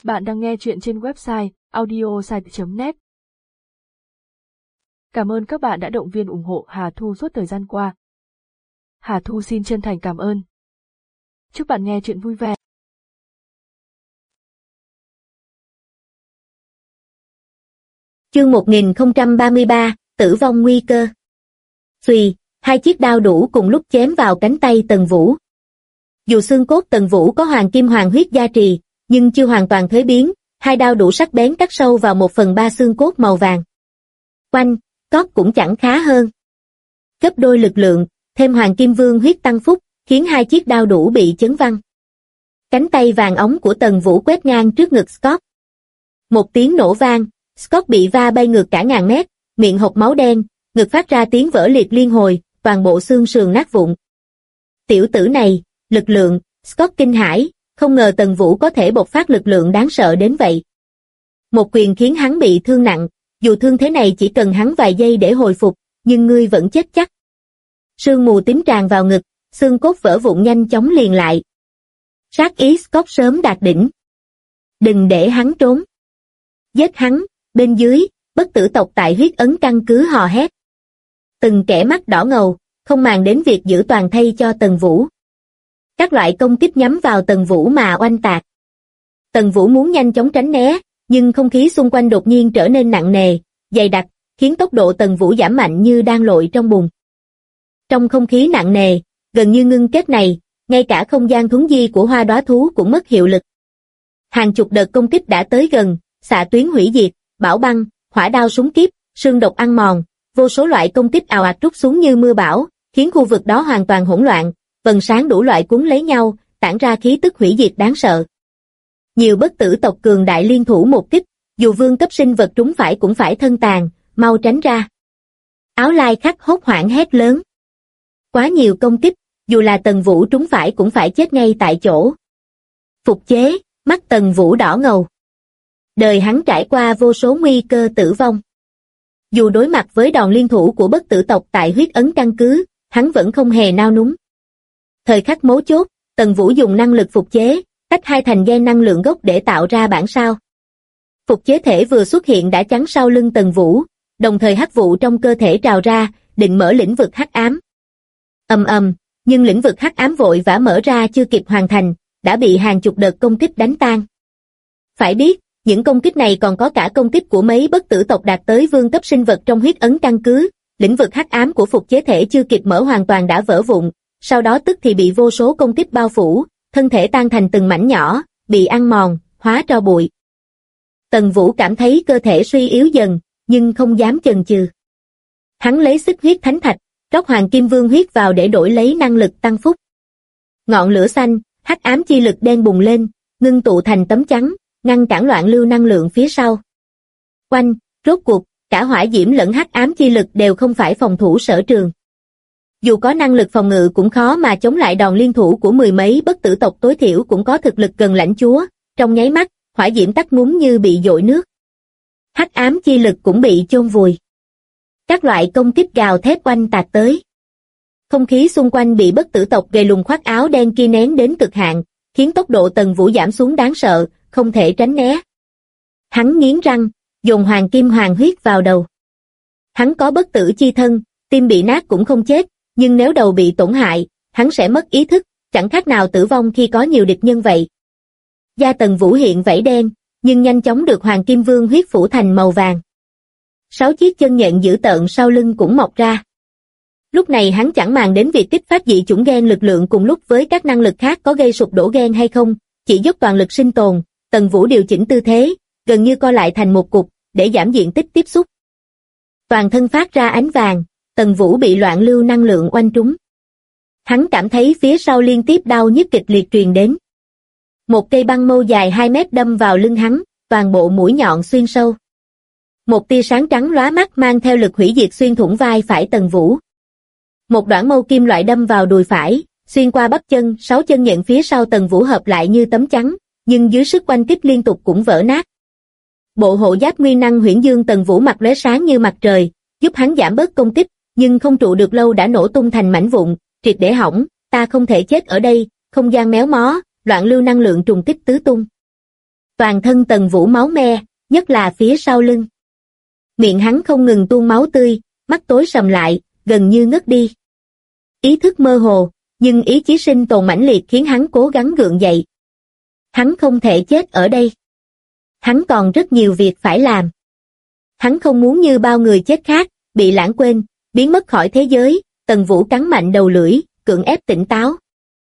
Bạn đang nghe chuyện trên website audiosite.net. Cảm ơn các bạn đã động viên ủng hộ Hà Thu suốt thời gian qua. Hà Thu xin chân thành cảm ơn. Chúc bạn nghe chuyện vui vẻ. Chương 1033, tử vong nguy cơ. Xuy, hai chiếc đao đủ cùng lúc chém vào cánh tay Tần Vũ. Dù xương cốt Tần Vũ có hoàng kim hoàng huyết gia trì, nhưng chưa hoàn toàn thối biến, hai đao đủ sắc bén cắt sâu vào 1/3 xương cốt màu vàng. Quanh, cót cũng chẳng khá hơn. Gấp đôi lực lượng, thêm hoàng kim vương huyết tăng phúc, khiến hai chiếc đao đủ bị chấn văng. Cánh tay vàng óng của Tần Vũ quét ngang trước ngực Scott. Một tiếng nổ vang, Scott bị va bay ngược cả ngàn mét, miệng hộc máu đen, ngực phát ra tiếng vỡ liệt liên hồi, toàn bộ xương sườn nát vụn. Tiểu tử này, lực lượng, Scott kinh hãi, không ngờ Tần Vũ có thể bộc phát lực lượng đáng sợ đến vậy. Một quyền khiến hắn bị thương nặng, dù thương thế này chỉ cần hắn vài giây để hồi phục, nhưng ngươi vẫn chết chắc. Sương mù tím tràn vào ngực, xương cốt vỡ vụn nhanh chóng liền lại. Sát ý Scott sớm đạt đỉnh. Đừng để hắn trốn. Giết hắn, bên dưới, bất tử tộc tại huyết ấn căn cứ hò hét. Từng kẻ mắt đỏ ngầu, không màng đến việc giữ toàn thây cho Tần Vũ. Các loại công kích nhắm vào Tần Vũ mà oanh tạc. Tần Vũ muốn nhanh chóng tránh né, nhưng không khí xung quanh đột nhiên trở nên nặng nề, dày đặc, khiến tốc độ Tần Vũ giảm mạnh như đang lội trong bùn. Trong không khí nặng nề, gần như ngưng kết này, ngay cả không gian thuấn di của hoa đóa thú cũng mất hiệu lực. Hàng chục đợt công kích đã tới gần, xạ tuyến hủy diệt, bão băng, hỏa đao súng kiếp, sương độc ăn mòn, vô số loại công kích ào ạt trút xuống như mưa bão, khiến khu vực đó hoàn toàn hỗn loạn, vầng sáng đủ loại cuốn lấy nhau, tản ra khí tức hủy diệt đáng sợ. Nhiều bất tử tộc cường đại liên thủ một kích, dù vương cấp sinh vật trúng phải cũng phải thân tàn, mau tránh ra. Áo lai khắc hốt hoảng hét lớn. Quá nhiều công kích, dù là Tần Vũ trúng phải cũng phải chết ngay tại chỗ. Phục chế, mắt Tần Vũ đỏ ngầu. Đời hắn trải qua vô số nguy cơ tử vong. Dù đối mặt với đòn liên thủ của bất tử tộc tại huyết ấn căn cứ, hắn vẫn không hề nao núng. Thời khắc mấu chốt, Tần Vũ dùng năng lực phục chế, tách hai thành gen năng lượng gốc để tạo ra bản sao. Phục chế thể vừa xuất hiện đã chắn sau lưng Tần Vũ, đồng thời hắc vụ trong cơ thể trào ra, định mở lĩnh vực hắc ám. Ầm ầm, nhưng lĩnh vực hắc ám vội vã mở ra chưa kịp hoàn thành, đã bị hàng chục đợt công kích đánh tan. Phải biết, những công kích này còn có cả công kích của mấy bất tử tộc đạt tới vương cấp sinh vật trong huyết ấn căn cứ, lĩnh vực hắc ám của phục chế thể chưa kịp mở hoàn toàn đã vỡ vụn, sau đó tức thì bị vô số công kích bao phủ, thân thể tan thành từng mảnh nhỏ, bị ăn mòn, hóa tro bụi. Tần Vũ cảm thấy cơ thể suy yếu dần, nhưng không dám chần chừ. Hắn lấy xích huyết thánh thạch, rót hoàng kim vương huyết vào để đổi lấy năng lực tăng phúc. Ngọn lửa xanh, hắc ám chi lực đen bùng lên, ngưng tụ thành tấm chắn, ngăn cản loạn lưu năng lượng phía sau. Quanh, rốt cuộc, cả hỏa diễm lẫn hắc ám chi lực đều không phải phòng thủ sở trường. Dù có năng lực phòng ngự cũng khó mà chống lại đòn liên thủ của mười mấy bất tử tộc tối thiểu cũng có thực lực gần lãnh chúa, trong nháy mắt, hỏa diễm tắt ngúm như bị dội nước. Hắc ám chi lực cũng bị chôn vùi. Các loại công kích gào thét oanh tạc tới. Không khí xung quanh bị bất tử tộc gầy lùn khoác áo đen kia nén đến cực hạn, khiến tốc độ Tần Vũ giảm xuống đáng sợ, không thể tránh né. Hắn nghiến răng, dồn hoàng kim hoàng huyết vào đầu. Hắn có bất tử chi thân, tim bị nát cũng không chết, nhưng nếu đầu bị tổn hại, hắn sẽ mất ý thức, chẳng khác nào tử vong khi có nhiều địch nhân vậy. Da Tần Vũ hiện vảy đen, nhưng nhanh chóng được hoàng kim vương huyết phủ thành màu vàng. 6 chiếc chân nhện dữ tợn sau lưng cũng mọc ra. Lúc này hắn chẳng màng đến việc kích phát dị chủng gen lực lượng cùng lúc với các năng lực khác có gây sụp đổ gen hay không, chỉ dốc toàn lực sinh tồn. Tần Vũ điều chỉnh tư thế, gần như co lại thành một cục, để giảm diện tích tiếp xúc. Toàn thân phát ra ánh vàng, Tần Vũ bị loạn lưu năng lượng oanh trúng. Hắn cảm thấy phía sau liên tiếp đau nhức kịch liệt truyền đến. Một cây băng mâu dài 2 mét đâm vào lưng hắn, toàn bộ mũi nhọn xuyên sâu. Một tia sáng trắng lóa mắt mang theo lực hủy diệt xuyên thủng vai phải Tần Vũ. Một đoạn mâu kim loại đâm vào đùi phải, xuyên qua bắp chân, 6 chân nhện phía sau Tần Vũ hợp lại như tấm chắn, nhưng dưới sức oanh kích liên tục cũng vỡ nát. Bộ hộ giáp nguyên năng huyễn dương Tần Vũ mặc lóe sáng như mặt trời, giúp hắn giảm bớt công kích, nhưng không trụ được lâu đã nổ tung thành mảnh vụn, triệt để hỏng. Ta không thể chết ở đây, không gian méo mó, loạn lưu năng lượng trùng kích tứ tung. Toàn thân Tần Vũ máu me, nhất là phía sau lưng. Miệng hắn không ngừng tuôn máu tươi, mắt tối sầm lại, gần như ngất đi. Ý thức mơ hồ, nhưng ý chí sinh tồn mãnh liệt khiến hắn cố gắng gượng dậy. Hắn không thể chết ở đây. Hắn còn rất nhiều việc phải làm. Hắn không muốn như bao người chết khác, bị lãng quên, biến mất khỏi thế giới. Tần Vũ cắn mạnh đầu lưỡi, cưỡng ép tỉnh táo.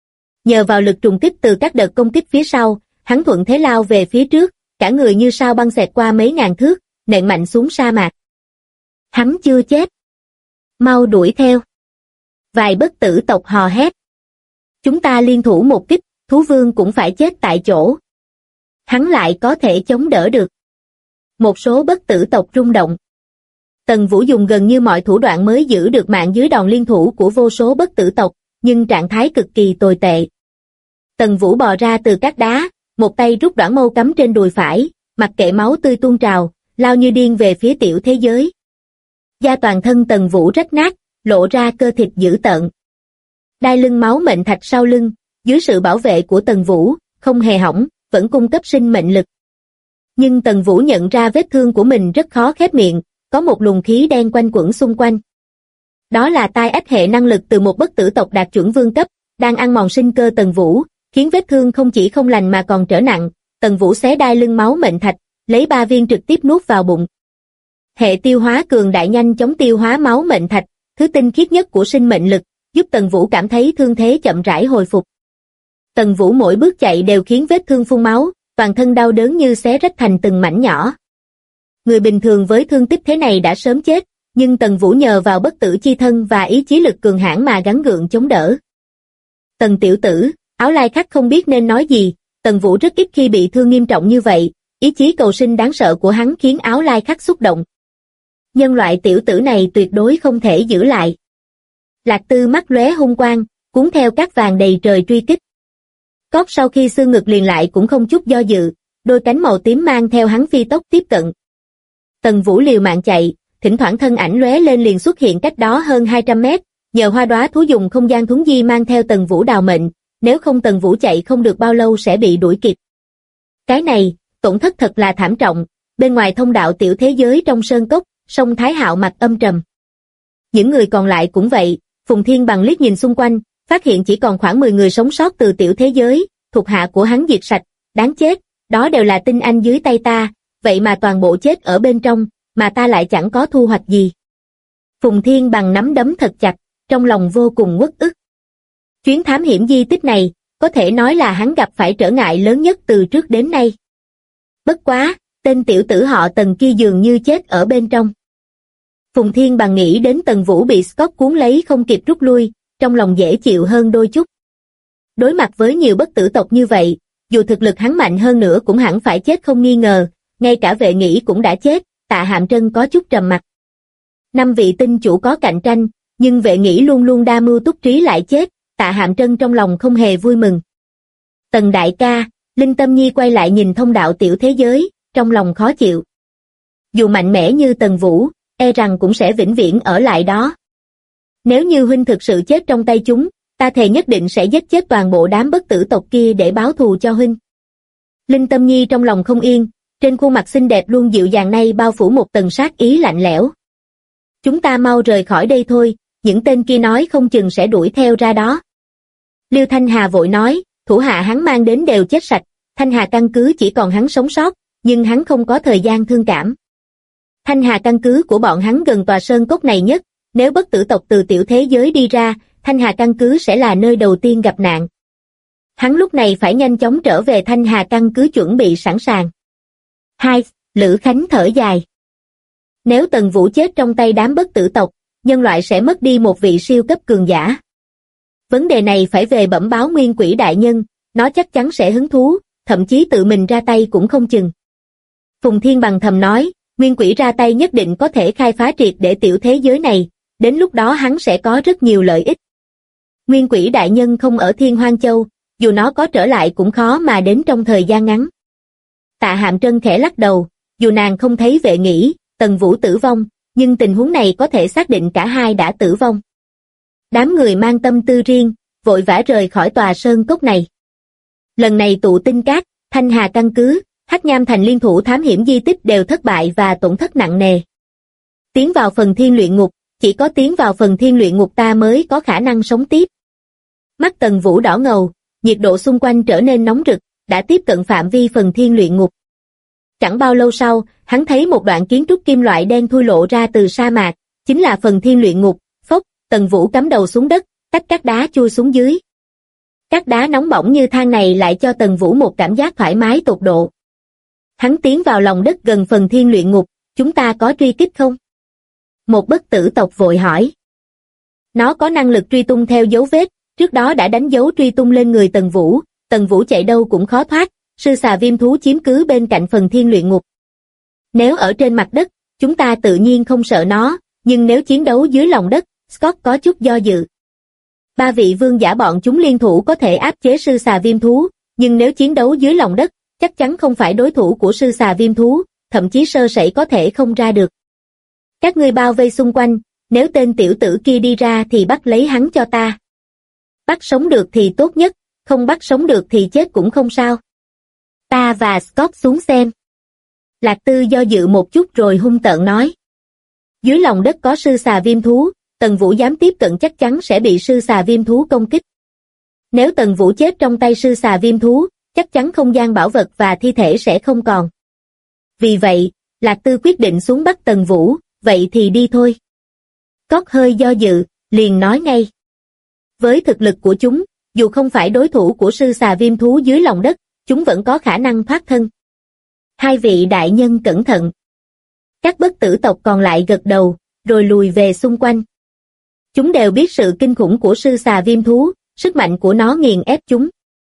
Nhờ vào lực trùng kích từ các đợt công kích phía sau, hắn thuận thế lao về phía trước, cả người như sao băng xẹt qua mấy ngàn thước, nện mạnh xuống sa mạc. Hắn chưa chết. Mau đuổi theo. Vài bất tử tộc hò hét. Chúng ta liên thủ một kích, thú vương cũng phải chết tại chỗ. Hắn lại có thể chống đỡ được. Một số bất tử tộc rung động. Tần Vũ dùng gần như mọi thủ đoạn mới giữ được mạng dưới đòn liên thủ của vô số bất tử tộc, nhưng trạng thái cực kỳ tồi tệ. Tần Vũ bò ra từ các đá, một tay rút đoạn mâu cắm trên đùi phải, mặc kệ máu tươi tuôn trào, lao như điên về phía tiểu thế giới. Da toàn thân Tần Vũ rách nát, lộ ra cơ thịt dữ tợn. Đai lưng máu mệnh thạch sau lưng, dưới sự bảo vệ của Tần Vũ, không hề hỏng, vẫn cung cấp sinh mệnh lực. Nhưng Tần Vũ nhận ra vết thương của mình rất khó khép miệng, có một luồng khí đen quanh quẩn xung quanh. Đó là tai ách hệ năng lực từ một bất tử tộc đạt chuẩn vương cấp, đang ăn mòn sinh cơ Tần Vũ, khiến vết thương không chỉ không lành mà còn trở nặng. Tần Vũ xé đai lưng máu mệnh thạch, lấy 3 viên trực tiếp nuốt vào bụng. Hệ tiêu hóa cường đại nhanh chóng tiêu hóa máu mệnh thạch, thứ tinh khiết nhất của sinh mệnh lực, giúp Tần Vũ cảm thấy thương thế chậm rãi hồi phục. Tần Vũ mỗi bước chạy đều khiến vết thương phun máu, toàn thân đau đớn như xé rách thành từng mảnh nhỏ. Người bình thường với thương tích thế này đã sớm chết, nhưng Tần Vũ nhờ vào bất tử chi thân và ý chí lực cường hãn mà gắng gượng chống đỡ. Tần tiểu tử, Áo Lai Khắc không biết nên nói gì, Tần Vũ rất ít khi bị thương nghiêm trọng như vậy, ý chí cầu sinh đáng sợ của hắn khiến Áo Lai Khắc xúc động. Nhân loại tiểu tử này tuyệt đối không thể giữ lại. Lạc Tư mắt lóe hung quang, cuốn theo cát vàng đầy trời truy kích. Cóp sau khi xương ngực liền lại cũng không chút do dự, đôi cánh màu tím mang theo hắn phi tốc tiếp cận. Tần Vũ liều mạng chạy, thỉnh thoảng thân ảnh lóe lên liền xuất hiện cách đó hơn 200 mét, nhờ hoa đóa thú dùng không gian thuấn di mang theo Tần Vũ đào mệnh, nếu không Tần Vũ chạy không được bao lâu sẽ bị đuổi kịp. Cái này, tổn thất thật là thảm trọng, bên ngoài thông đạo tiểu thế giới trong sơn cốc, Song Thái Hạo mặt âm trầm. Những người còn lại cũng vậy, Phùng Thiên Bằng liếc nhìn xung quanh, phát hiện chỉ còn khoảng 10 người sống sót từ tiểu thế giới, thuộc hạ của hắn diệt sạch, đáng chết, đó đều là tinh anh dưới tay ta, vậy mà toàn bộ chết ở bên trong, mà ta lại chẳng có thu hoạch gì. Phùng Thiên Bằng nắm đấm thật chặt, trong lòng vô cùng uất ức. Chuyến thám hiểm di tích này, có thể nói là hắn gặp phải trở ngại lớn nhất từ trước đến nay. Bất quá, tên tiểu tử họ Tần kia dường như chết ở bên trong. Phùng Thiên Bằng nghĩ đến Tần Vũ bị Scott cuốn lấy không kịp rút lui, trong lòng dễ chịu hơn đôi chút. Đối mặt với nhiều bất tử tộc như vậy, dù thực lực hắn mạnh hơn nữa cũng hẳn phải chết không nghi ngờ, ngay cả Vệ Nghĩ cũng đã chết. Tạ Hạm Trân có chút trầm mặc. 5 vị tinh chủ có cạnh tranh, nhưng Vệ Nghĩ luôn luôn đa mưu túc trí lại chết, Tạ Hạm Trân trong lòng không hề vui mừng. Tần đại ca, Linh Tâm Nhi quay lại nhìn thông đạo tiểu thế giới, trong lòng khó chịu. Dù mạnh mẽ như Tần Vũ, e rằng cũng sẽ vĩnh viễn ở lại đó. Nếu như huynh thực sự chết trong tay chúng, ta thề nhất định sẽ giết chết toàn bộ đám bất tử tộc kia để báo thù cho huynh. Linh Tâm Nhi trong lòng không yên, trên khuôn mặt xinh đẹp luôn dịu dàng này bao phủ một tầng sát ý lạnh lẽo. Chúng ta mau rời khỏi đây thôi, những tên kia nói không chừng sẽ đuổi theo ra đó. Liêu Thanh Hà vội nói, thủ hạ hắn mang đến đều chết sạch, Thanh Hà căn cứ chỉ còn hắn sống sót, nhưng hắn không có thời gian thương cảm. Thanh Hà căn cứ của bọn hắn gần tòa sơn cốc này nhất, nếu bất tử tộc từ tiểu thế giới đi ra, Thanh Hà căn cứ sẽ là nơi đầu tiên gặp nạn. Hắn lúc này phải nhanh chóng trở về Thanh Hà căn cứ chuẩn bị sẵn sàng. 2. Lữ Khánh thở dài. Nếu Tần Vũ chết trong tay đám bất tử tộc, nhân loại sẽ mất đi một vị siêu cấp cường giả. Vấn đề này phải về bẩm báo Nguyên Quỷ đại nhân, nó chắc chắn sẽ hứng thú, thậm chí tự mình ra tay cũng không chừng. Phùng Thiên Bằng thầm nói, Nguyên Quỷ ra tay nhất định có thể khai phá triệt để tiểu thế giới này, đến lúc đó hắn sẽ có rất nhiều lợi ích. Nguyên Quỷ đại nhân không ở Thiên Hoang Châu, dù nó có trở lại cũng khó mà đến trong thời gian ngắn. Tạ Hạm Trân khẽ lắc đầu, dù nàng không thấy Vệ Nghĩ, Tần Vũ tử vong, nhưng tình huống này có thể xác định cả hai đã tử vong. Đám người mang tâm tư riêng, vội vã rời khỏi tòa sơn cốc này. Lần này tụ tinh cát, Thanh Hà căn cứ, Hắc Nham Thành liên thủ thám hiểm di tích đều thất bại và tổn thất nặng nề. Tiến vào phần thiên luyện ngục, chỉ có tiến vào phần thiên luyện ngục ta mới có khả năng sống tiếp. Mắt Tần Vũ đỏ ngầu, nhiệt độ xung quanh trở nên nóng rực, đã tiếp cận phạm vi phần thiên luyện ngục. Chẳng bao lâu sau, hắn thấy một đoạn kiến trúc kim loại đen thui lộ ra từ sa mạc, chính là phần thiên luyện ngục. Phốc, Tần Vũ cắm đầu xuống đất, tách các đá chui xuống dưới. Các đá nóng bỏng như than này lại cho Tần Vũ một cảm giác thoải mái tột độ. Hắn tiến vào lòng đất gần phần thiên luyện ngục, chúng ta có truy kích không? Một bất tử tộc vội hỏi. Nó có năng lực truy tung theo dấu vết, trước đó đã đánh dấu truy tung lên người Tần Vũ chạy đâu cũng khó thoát, sư xà viêm thú chiếm cứ bên cạnh phần thiên luyện ngục. Nếu ở trên mặt đất, chúng ta tự nhiên không sợ nó, nhưng nếu chiến đấu dưới lòng đất, Scott có chút do dự. Ba vị vương giả bọn chúng liên thủ có thể áp chế sư xà viêm thú, nhưng nếu chiến đấu dưới lòng đất, chắc chắn không phải đối thủ của sư xà viêm thú, thậm chí sơ sẩy có thể không ra được. Các ngươi bao vây xung quanh, nếu tên tiểu tử kia đi ra thì bắt lấy hắn cho ta. Bắt sống được thì tốt nhất, không bắt sống được thì chết cũng không sao. Ta và Scott xuống xem. Lạc Tư do dự một chút rồi hung tợn nói. Dưới lòng đất có sư xà viêm thú, Tần Vũ dám tiếp cận chắc chắn sẽ bị sư xà viêm thú công kích. Nếu Tần Vũ chết trong tay sư xà viêm thú, chắc chắn không gian bảo vật và thi thể sẽ không còn. Vì vậy, Lạc Tư quyết định xuống bắt Tần Vũ, vậy thì đi thôi. Scott hơi do dự, liền nói ngay. Với thực lực của chúng, dù không phải đối thủ của sư xà viêm thú dưới lòng đất, chúng vẫn có khả năng thoát thân. Hai vị đại nhân cẩn thận. Các bất tử tộc còn lại gật đầu, rồi lùi về xung quanh. Chúng đều biết sự kinh khủng của sư xà viêm thú, sức mạnh của nó nghiền ép chúng.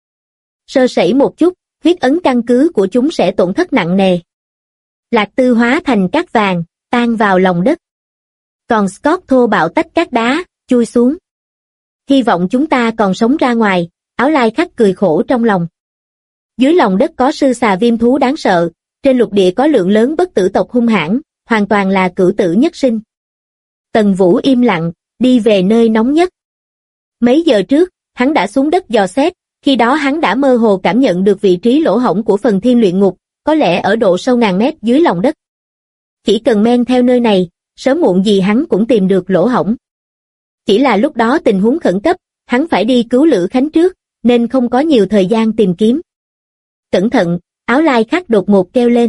Sơ sẩy một chút, huyết ấn căn cứ của chúng sẽ tổn thất nặng nề. Lạc Tư hóa thành cát vàng, tan vào lòng đất. Còn Scott thô bạo tách các đá, chui xuống. Hy vọng chúng ta còn sống ra ngoài, Áo Lai Khắc cười khổ trong lòng. Dưới lòng đất có sư xà viêm thú đáng sợ, trên lục địa có lượng lớn bất tử tộc hung hãn, hoàn toàn là cửu tử nhất sinh. Tần Vũ im lặng, đi về nơi nóng nhất. Mấy giờ trước, hắn đã xuống đất dò xét, khi đó hắn đã mơ hồ cảm nhận được vị trí lỗ hổng của phần thiên luyện ngục, có lẽ ở độ sâu ngàn mét dưới lòng đất. Chỉ cần men theo nơi này, sớm muộn gì hắn cũng tìm được lỗ hổng. Chỉ là lúc đó tình huống khẩn cấp, hắn phải đi cứu Lữ Khánh trước, nên không có nhiều thời gian tìm kiếm. Cẩn thận, Áo Lai Khắc đột ngột kêu lên.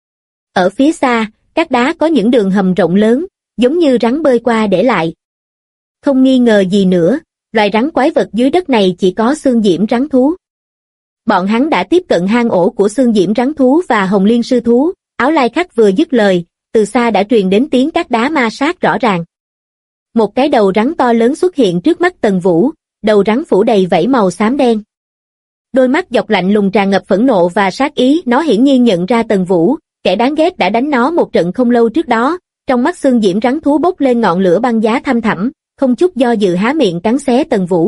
Ở phía xa, các đá có những đường hầm rộng lớn, giống như rắn bơi qua để lại. Không nghi ngờ gì nữa, loài rắn quái vật dưới đất này chỉ có xương diễm rắn thú. Bọn hắn đã tiếp cận hang ổ của xương diễm rắn thú và hồng liên sư thú, Áo Lai Khắc vừa dứt lời, từ xa đã truyền đến tiếng các đá ma sát rõ ràng. Một cái đầu rắn to lớn xuất hiện trước mắt Tần Vũ, đầu rắn phủ đầy vảy màu xám đen. Đôi mắt dọc lạnh lùng tràn ngập phẫn nộ và sát ý, nó hiển nhiên nhận ra Tần Vũ, kẻ đáng ghét đã đánh nó một trận không lâu trước đó, trong mắt xương diễm rắn thú bốc lên ngọn lửa băng giá thăm thẳm, không chút do dự há miệng cắn xé Tần Vũ.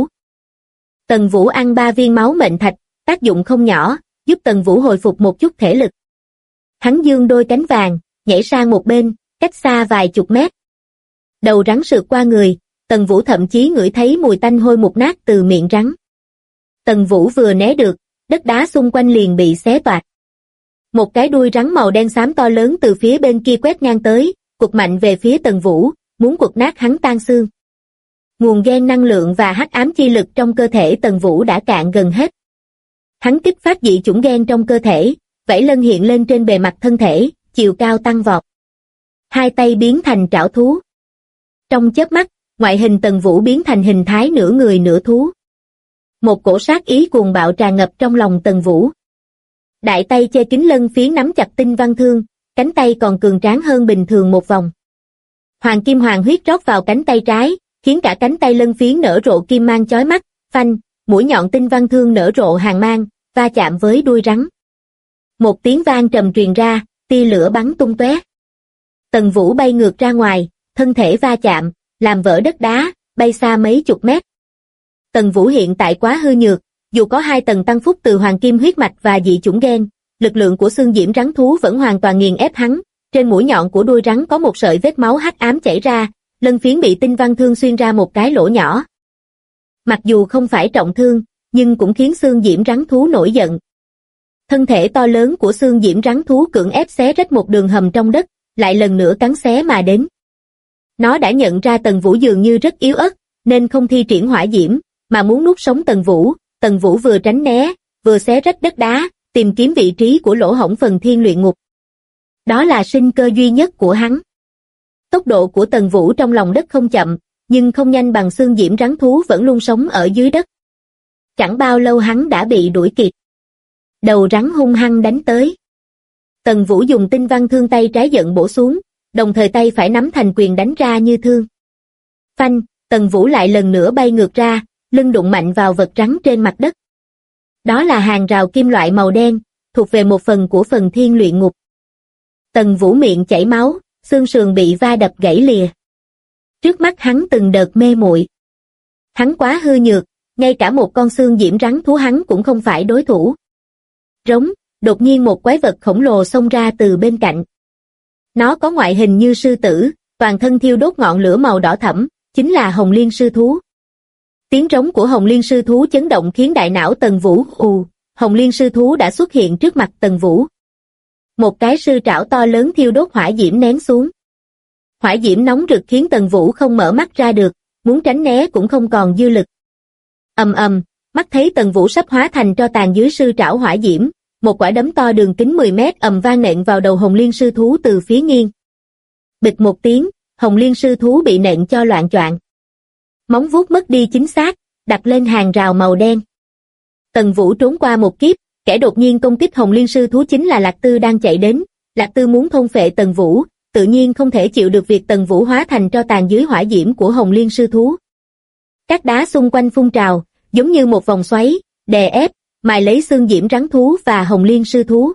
Tần Vũ ăn 3 viên máu mệnh thạch, tác dụng không nhỏ, giúp Tần Vũ hồi phục một chút thể lực. Hắn giương đôi cánh vàng, nhảy sang một bên, cách xa vài chục mét. Đầu rắn sượt qua người, Tần Vũ thậm chí ngửi thấy mùi tanh hôi mục nát từ miệng rắn. Tần Vũ vừa né được, đất đá xung quanh liền bị xé toạc. Một cái đuôi rắn màu đen xám to lớn từ phía bên kia quét ngang tới, quật mạnh về phía Tần Vũ, muốn quật nát hắn tan xương. Nguồn gen năng lượng và hắc ám chi lực trong cơ thể Tần Vũ đã cạn gần hết. Hắn kích phát dị chủng gen trong cơ thể, vảy lân hiện lên trên bề mặt thân thể, chiều cao tăng vọt. Hai tay biến thành trảo thú. Trong chớp mắt, ngoại hình Tần Vũ biến thành hình thái nửa người nửa thú. Một cổ sát ý cuồng bạo tràn ngập trong lòng Tần Vũ. Đại tay che kín lân phiến nắm chặt tinh văn thương, cánh tay còn cường tráng hơn bình thường một vòng. Hoàng kim hoàng huyết rót vào cánh tay trái, khiến cả cánh tay lân phiến nở rộ kim mang chói mắt, phanh, mũi nhọn tinh văn thương nở rộ hàn mang, va chạm với đuôi rắn. Một tiếng vang trầm truyền ra, tia lửa bắn tung tóe. Tần Vũ bay ngược ra ngoài, thân thể va chạm, làm vỡ đất đá, bay xa mấy chục mét. Tần Vũ hiện tại quá hư nhược, dù có 2 tầng tăng phúc từ hoàng kim huyết mạch và dị chủng gen, lực lượng của xương diễm rắn thú vẫn hoàn toàn nghiền ép hắn. Trên mũi nhọn của đuôi rắn có một sợi vết máu hắc ám chảy ra, lân phiến bị tinh văn thương xuyên ra một cái lỗ nhỏ. Mặc dù không phải trọng thương, nhưng cũng khiến xương diễm rắn thú nổi giận. Thân thể to lớn của xương diễm rắn thú cưỡng ép xé rách một đường hầm trong đất, lại lần nữa cắn xé mà đến. Nó đã nhận ra Tần Vũ dường như rất yếu ớt, nên không thi triển hỏa diễm, mà muốn nuốt sống Tần Vũ. Tần Vũ vừa tránh né, vừa xé rách đất đá, tìm kiếm vị trí của lỗ hổng phần thiên luyện ngục. Đó là sinh cơ duy nhất của hắn. Tốc độ của Tần Vũ trong lòng đất không chậm, nhưng không nhanh bằng xương diễm rắn thú vẫn luôn sống ở dưới đất. Chẳng bao lâu hắn đã bị đuổi kịp. Đầu rắn hung hăng đánh tới. Tần Vũ dùng tinh văn thương tay trái giận bổ xuống, đồng thời tay phải nắm thành quyền đánh ra như thương. Phanh, Tần Vũ lại lần nữa bay ngược ra, lưng đụng mạnh vào vật rắn trên mặt đất. Đó là hàng rào kim loại màu đen, thuộc về một phần của phần thiên luyện ngục. Tần Vũ miệng chảy máu, xương sườn bị va đập gãy lìa. Trước mắt hắn từng đợt mê muội. Hắn quá hư nhược, ngay cả một con xương diễm rắn thú hắn cũng không phải đối thủ. Rống, đột nhiên một quái vật khổng lồ xông ra từ bên cạnh. Nó có ngoại hình như sư tử, toàn thân thiêu đốt ngọn lửa màu đỏ thẫm, chính là Hồng Liên sư thú. Tiếng rống của Hồng Liên sư thú chấn động khiến đại não Tần Vũ Hồng Liên sư thú đã xuất hiện trước mặt Tần Vũ. Một cái sư trảo to lớn thiêu đốt hỏa diễm ném xuống. Hỏa diễm nóng rực khiến Tần Vũ không mở mắt ra được, muốn tránh né cũng không còn dư lực. Ầm ầm, mắt thấy Tần Vũ sắp hóa thành tro tàn dưới sư trảo hỏa diễm, một quả đấm to đường kính 10 mét ầm vang nện vào đầu Hồng Liên sư thú từ phía nghiêng. Bịch một tiếng, Hồng Liên sư thú bị nện cho loạng choạng. Móng vuốt mất đi chính xác, đặt lên hàng rào màu đen. Tần Vũ trốn qua một kiếp, kẻ đột nhiên công kích Hồng Liên sư thú chính là Lạc Tư đang chạy đến. Lạc Tư muốn thôn phệ Tần Vũ, tự nhiên không thể chịu được việc Tần Vũ hóa thành tro tàn dưới hỏa diễm của Hồng Liên sư thú. Các đá xung quanh phun trào, giống như một vòng xoáy, đè ép, mài lấy xương diễm rắn thú và Hồng Liên sư thú.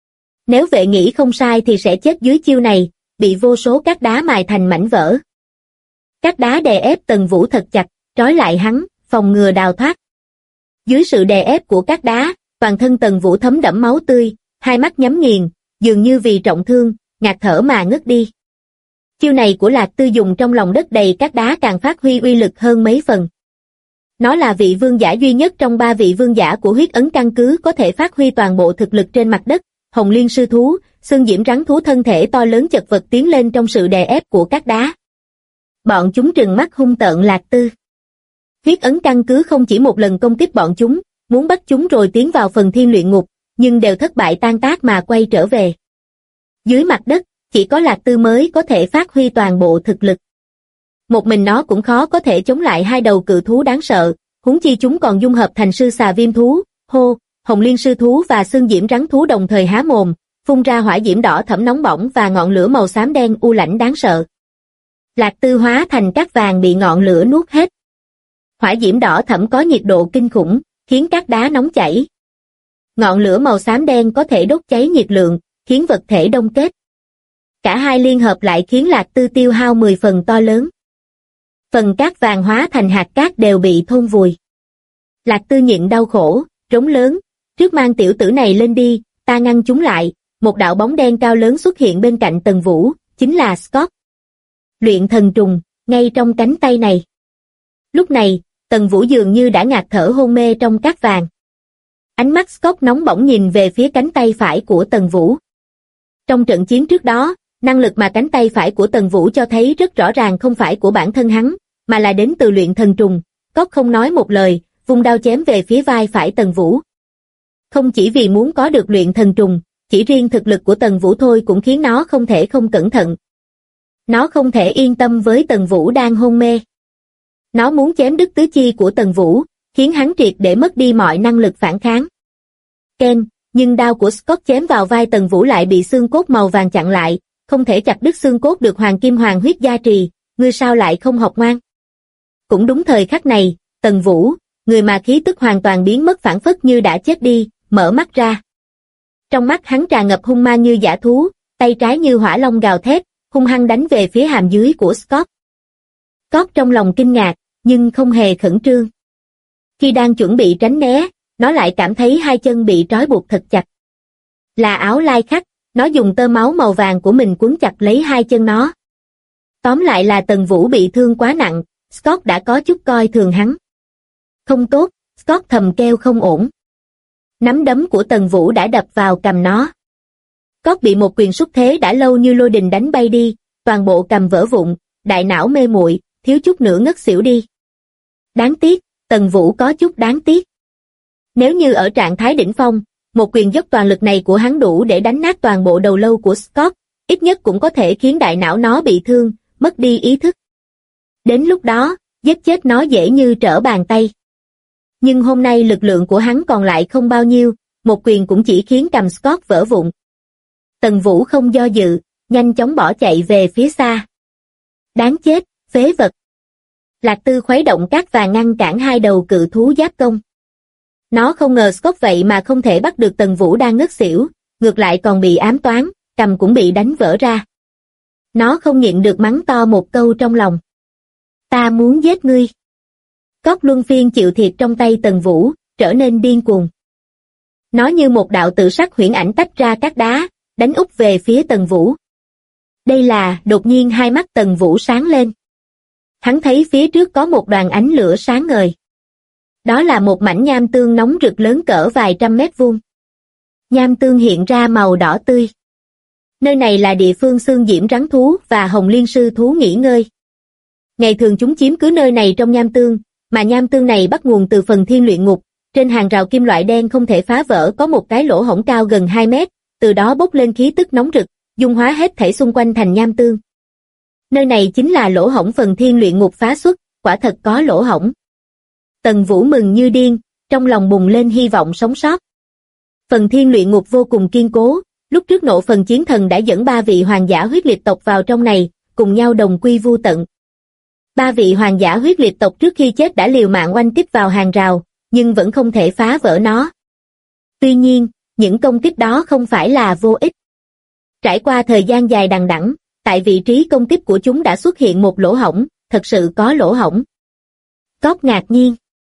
Nếu vệ nghĩ không sai thì sẽ chết dưới chiêu này, bị vô số các đá mài thành mảnh vỡ. Các đá đè ép Tần Vũ thật chặt, trói lại hắn, phòng ngừa đào thoát. Dưới sự đè ép của các đá, toàn thân Tần Vũ thấm đẫm máu tươi, hai mắt nhắm nghiền, dường như vì trọng thương, ngạt thở mà ngất đi. Chiêu này của Lạc Tư dùng trong lòng đất đầy các đá càng phát huy uy lực hơn mấy phần. Nó là vị vương giả duy nhất trong 3 vị vương giả của huyết ấn căn cứ có thể phát huy toàn bộ thực lực trên mặt đất. Hồng Liên sư thú, xương diễm rắn thú thân thể to lớn chật vật tiến lên trong sự đè ép của các đá. Bọn chúng trừng mắt hung tợn Lạc Tư. Huyết ấn căn cứ không chỉ một lần công kích bọn chúng, muốn bắt chúng rồi tiến vào phần thiên luyện ngục, nhưng đều thất bại tan tác mà quay trở về. Dưới mặt đất, chỉ có Lạc Tư mới có thể phát huy toàn bộ thực lực. Một mình nó cũng khó có thể chống lại 2 đầu cự thú đáng sợ, huống chi chúng còn dung hợp thành sư xà viêm thú. Hô, Hồng Liên sư thú và xương diễm rắn thú đồng thời há mồm, phun ra hỏa diễm đỏ thẫm nóng bỏng và ngọn lửa màu xám đen u lãnh đáng sợ. Lạc Tư hóa thành cát vàng bị ngọn lửa nuốt hết. Hỏa diễm đỏ thẫm có nhiệt độ kinh khủng, khiến các đá nóng chảy. Ngọn lửa màu xám đen có thể đốt cháy nhiệt lượng, khiến vật thể đông kết. Cả hai liên hợp lại khiến Lạc Tư tiêu hao 10 phần to lớn. Phần cát vàng hóa thành hạt cát đều bị thôn vùi. Lạc Tư nhịn đau khổ, rống lớn, trước mang tiểu tử này lên đi, ta ngăn chúng lại. Một đạo bóng đen cao lớn xuất hiện bên cạnh Tần Vũ, chính là Scott. Luyện thần trùng, ngay trong cánh tay này. Lúc này, Tần Vũ dường như đã ngạt thở hôn mê trong cát vàng. Ánh mắt Scott nóng bỏng nhìn về phía cánh tay phải của Tần Vũ. Trong trận chiến trước đó, năng lực mà cánh tay phải của Tần Vũ cho thấy rất rõ ràng không phải của bản thân hắn, mà là đến từ luyện thần trùng. Scott không nói một lời, vung đao chém về phía vai phải Tần Vũ. Không chỉ vì muốn có được luyện thần trùng, chỉ riêng thực lực của Tần Vũ thôi cũng khiến nó không thể không cẩn thận. Nó không thể yên tâm với Tần Vũ đang hôn mê. Nó muốn chém đứt tứ chi của Tần Vũ, khiến hắn triệt để mất đi mọi năng lực phản kháng. Ken, nhưng đao của Scott chém vào vai Tần Vũ lại bị xương cốt màu vàng chặn lại, không thể chặt đứt xương cốt được hoàng kim hoàng huyết gia trì, ngươi sao lại không học ngoan? Cũng đúng thời khắc này, Tần Vũ, người mà khí tức hoàn toàn biến mất phảng phất như đã chết đi, mở mắt ra. Trong mắt hắn tràn ngập hung ma như dã thú, tay trái như hỏa long gào thét, hung hăng đánh về phía hàm dưới của Scott. Scott trong lòng kinh ngạc, nhưng không hề khẩn trương. Khi đang chuẩn bị tránh né, nó lại cảm thấy hai chân bị trói buộc thật chặt. Là áo lai khắc, nó dùng tơ máu màu vàng của mình quấn chặt lấy hai chân nó. Tóm lại là Tần Vũ bị thương quá nặng, Scott đã có chút coi thường hắn. Không tốt, Scott thầm kêu không ổn. Nắm đấm của Tần Vũ đã đập vào cằm nó. Scott bị một quyền xúc thế đã lâu như lôi đình đánh bay đi, toàn bộ cằm vỡ vụn, đại não mê muội, thiếu chút nữa ngất xỉu đi. Đáng tiếc, Tần Vũ có chút đáng tiếc. Nếu như ở trạng thái đỉnh phong, một quyền dốc toàn lực này của hắn đủ để đánh nát toàn bộ đầu lâu của Scott, ít nhất cũng có thể khiến đại não nó bị thương, mất đi ý thức. Đến lúc đó, giết chết nó dễ như trở bàn tay. Nhưng hôm nay lực lượng của hắn còn lại không bao nhiêu, một quyền cũng chỉ khiến cằm Scott vỡ vụn. Tần Vũ không do dự, nhanh chóng bỏ chạy về phía xa. Đáng chết, phế vật. Lạc Tư khuấy động cát và ngăn cản hai đầu cự thú giáp công. Nó không ngờ Scott vậy mà không thể bắt được Tần Vũ đang ngất xỉu, ngược lại còn bị ám toán, cằm cũng bị đánh vỡ ra. Nó không nhịn được mắng to một câu trong lòng. Ta muốn giết ngươi. Scott luân phiên chịu thiệt trong tay Tần Vũ, trở nên điên cuồng. Nó như một đạo tự sắc huyễn ảnh tách ra các đá, đánh úp về phía Tần Vũ. Đây là, đột nhiên hai mắt Tần Vũ sáng lên. Hắn thấy phía trước có một đoàn ánh lửa sáng ngời. Đó là một mảnh nham tương nóng rực lớn cỡ vài trăm mét vuông. Nham tương hiện ra màu đỏ tươi. Nơi này là địa phương xương diễm rắn thú và hồng liên sư thú nghỉ ngơi. Ngày thường chúng chiếm cứ nơi này trong nham tương, mà nham tương này bắt nguồn từ phần thiên luyện ngục. Trên hàng rào kim loại đen không thể phá vỡ có một cái lỗ hổng cao gần 2 mét, từ đó bốc lên khí tức nóng rực, dung hóa hết thảy xung quanh thành nham tương. Nơi này chính là lỗ hổng phần thiên luyện ngục phá xuất, quả thật có lỗ hổng. Tần Vũ mừng như điên, trong lòng bùng lên hy vọng sống sót. Phần thiên luyện ngục vô cùng kiên cố, lúc trước nộ phần chiến thần đã dẫn 3 vị hoàng giả huyết liệt tộc vào trong này, cùng nhau đồng quy vu tận. 3 vị hoàng giả huyết liệt tộc trước khi chết đã liều mạng oanh kích vào hàng rào, nhưng vẫn không thể phá vỡ nó. Tuy nhiên, những công kích đó không phải là vô ích. Trải qua thời gian dài đằng đẵng, tại vị trí công kích của chúng đã xuất hiện một lỗ hổng, thật sự có lỗ hổng. Scott ngạc nhiên.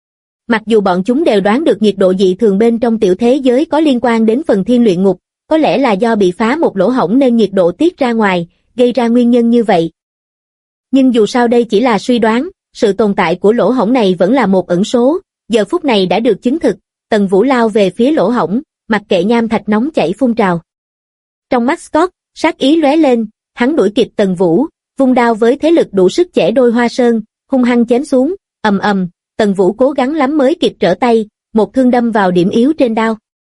Mặc dù bọn chúng đều đoán được nhiệt độ dị thường bên trong tiểu thế giới có liên quan đến phần thiên luyện ngục, có lẽ là do bị phá một lỗ hổng nên nhiệt độ tiết ra ngoài, gây ra nguyên nhân như vậy. Nhưng dù sao đây chỉ là suy đoán, sự tồn tại của lỗ hổng này vẫn là một ẩn số, giờ phút này đã được chứng thực. Tần Vũ lao về phía lỗ hổng, mặc kệ nham thạch nóng chảy phun trào. Trong mắt Scott, sát ý lóe lên, hắn đuổi kịp Tần Vũ, vung đao với thế lực đủ sức chẻ đôi hoa sơn, hung hăng chém xuống, ầm ầm. Tần Vũ cố gắng lắm mới kịp trở tay, một thương đâm vào điểm yếu trên đao.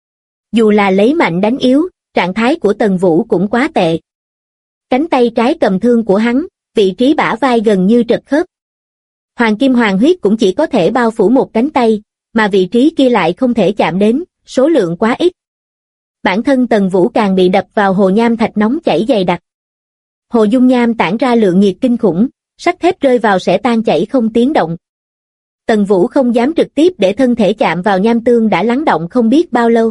Dù là lấy mạnh đánh yếu, trạng thái của Tần Vũ cũng quá tệ. Cánh tay trái cầm thương của hắn, vị trí bả vai gần như trật khớp. Hoàng kim hoàng huyết cũng chỉ có thể bao phủ một cánh tay, mà vị trí kia lại không thể chạm đến, số lượng quá ít. Bản thân Tần Vũ càng bị đập vào hồ nham thạch nóng chảy dày đặc. Hồ dung nham tản ra lượng nhiệt kinh khủng, sắt thép rơi vào sẽ tan chảy không tiếng động. Tần Vũ không dám trực tiếp để thân thể chạm vào nham tương đã lắng động không biết bao lâu.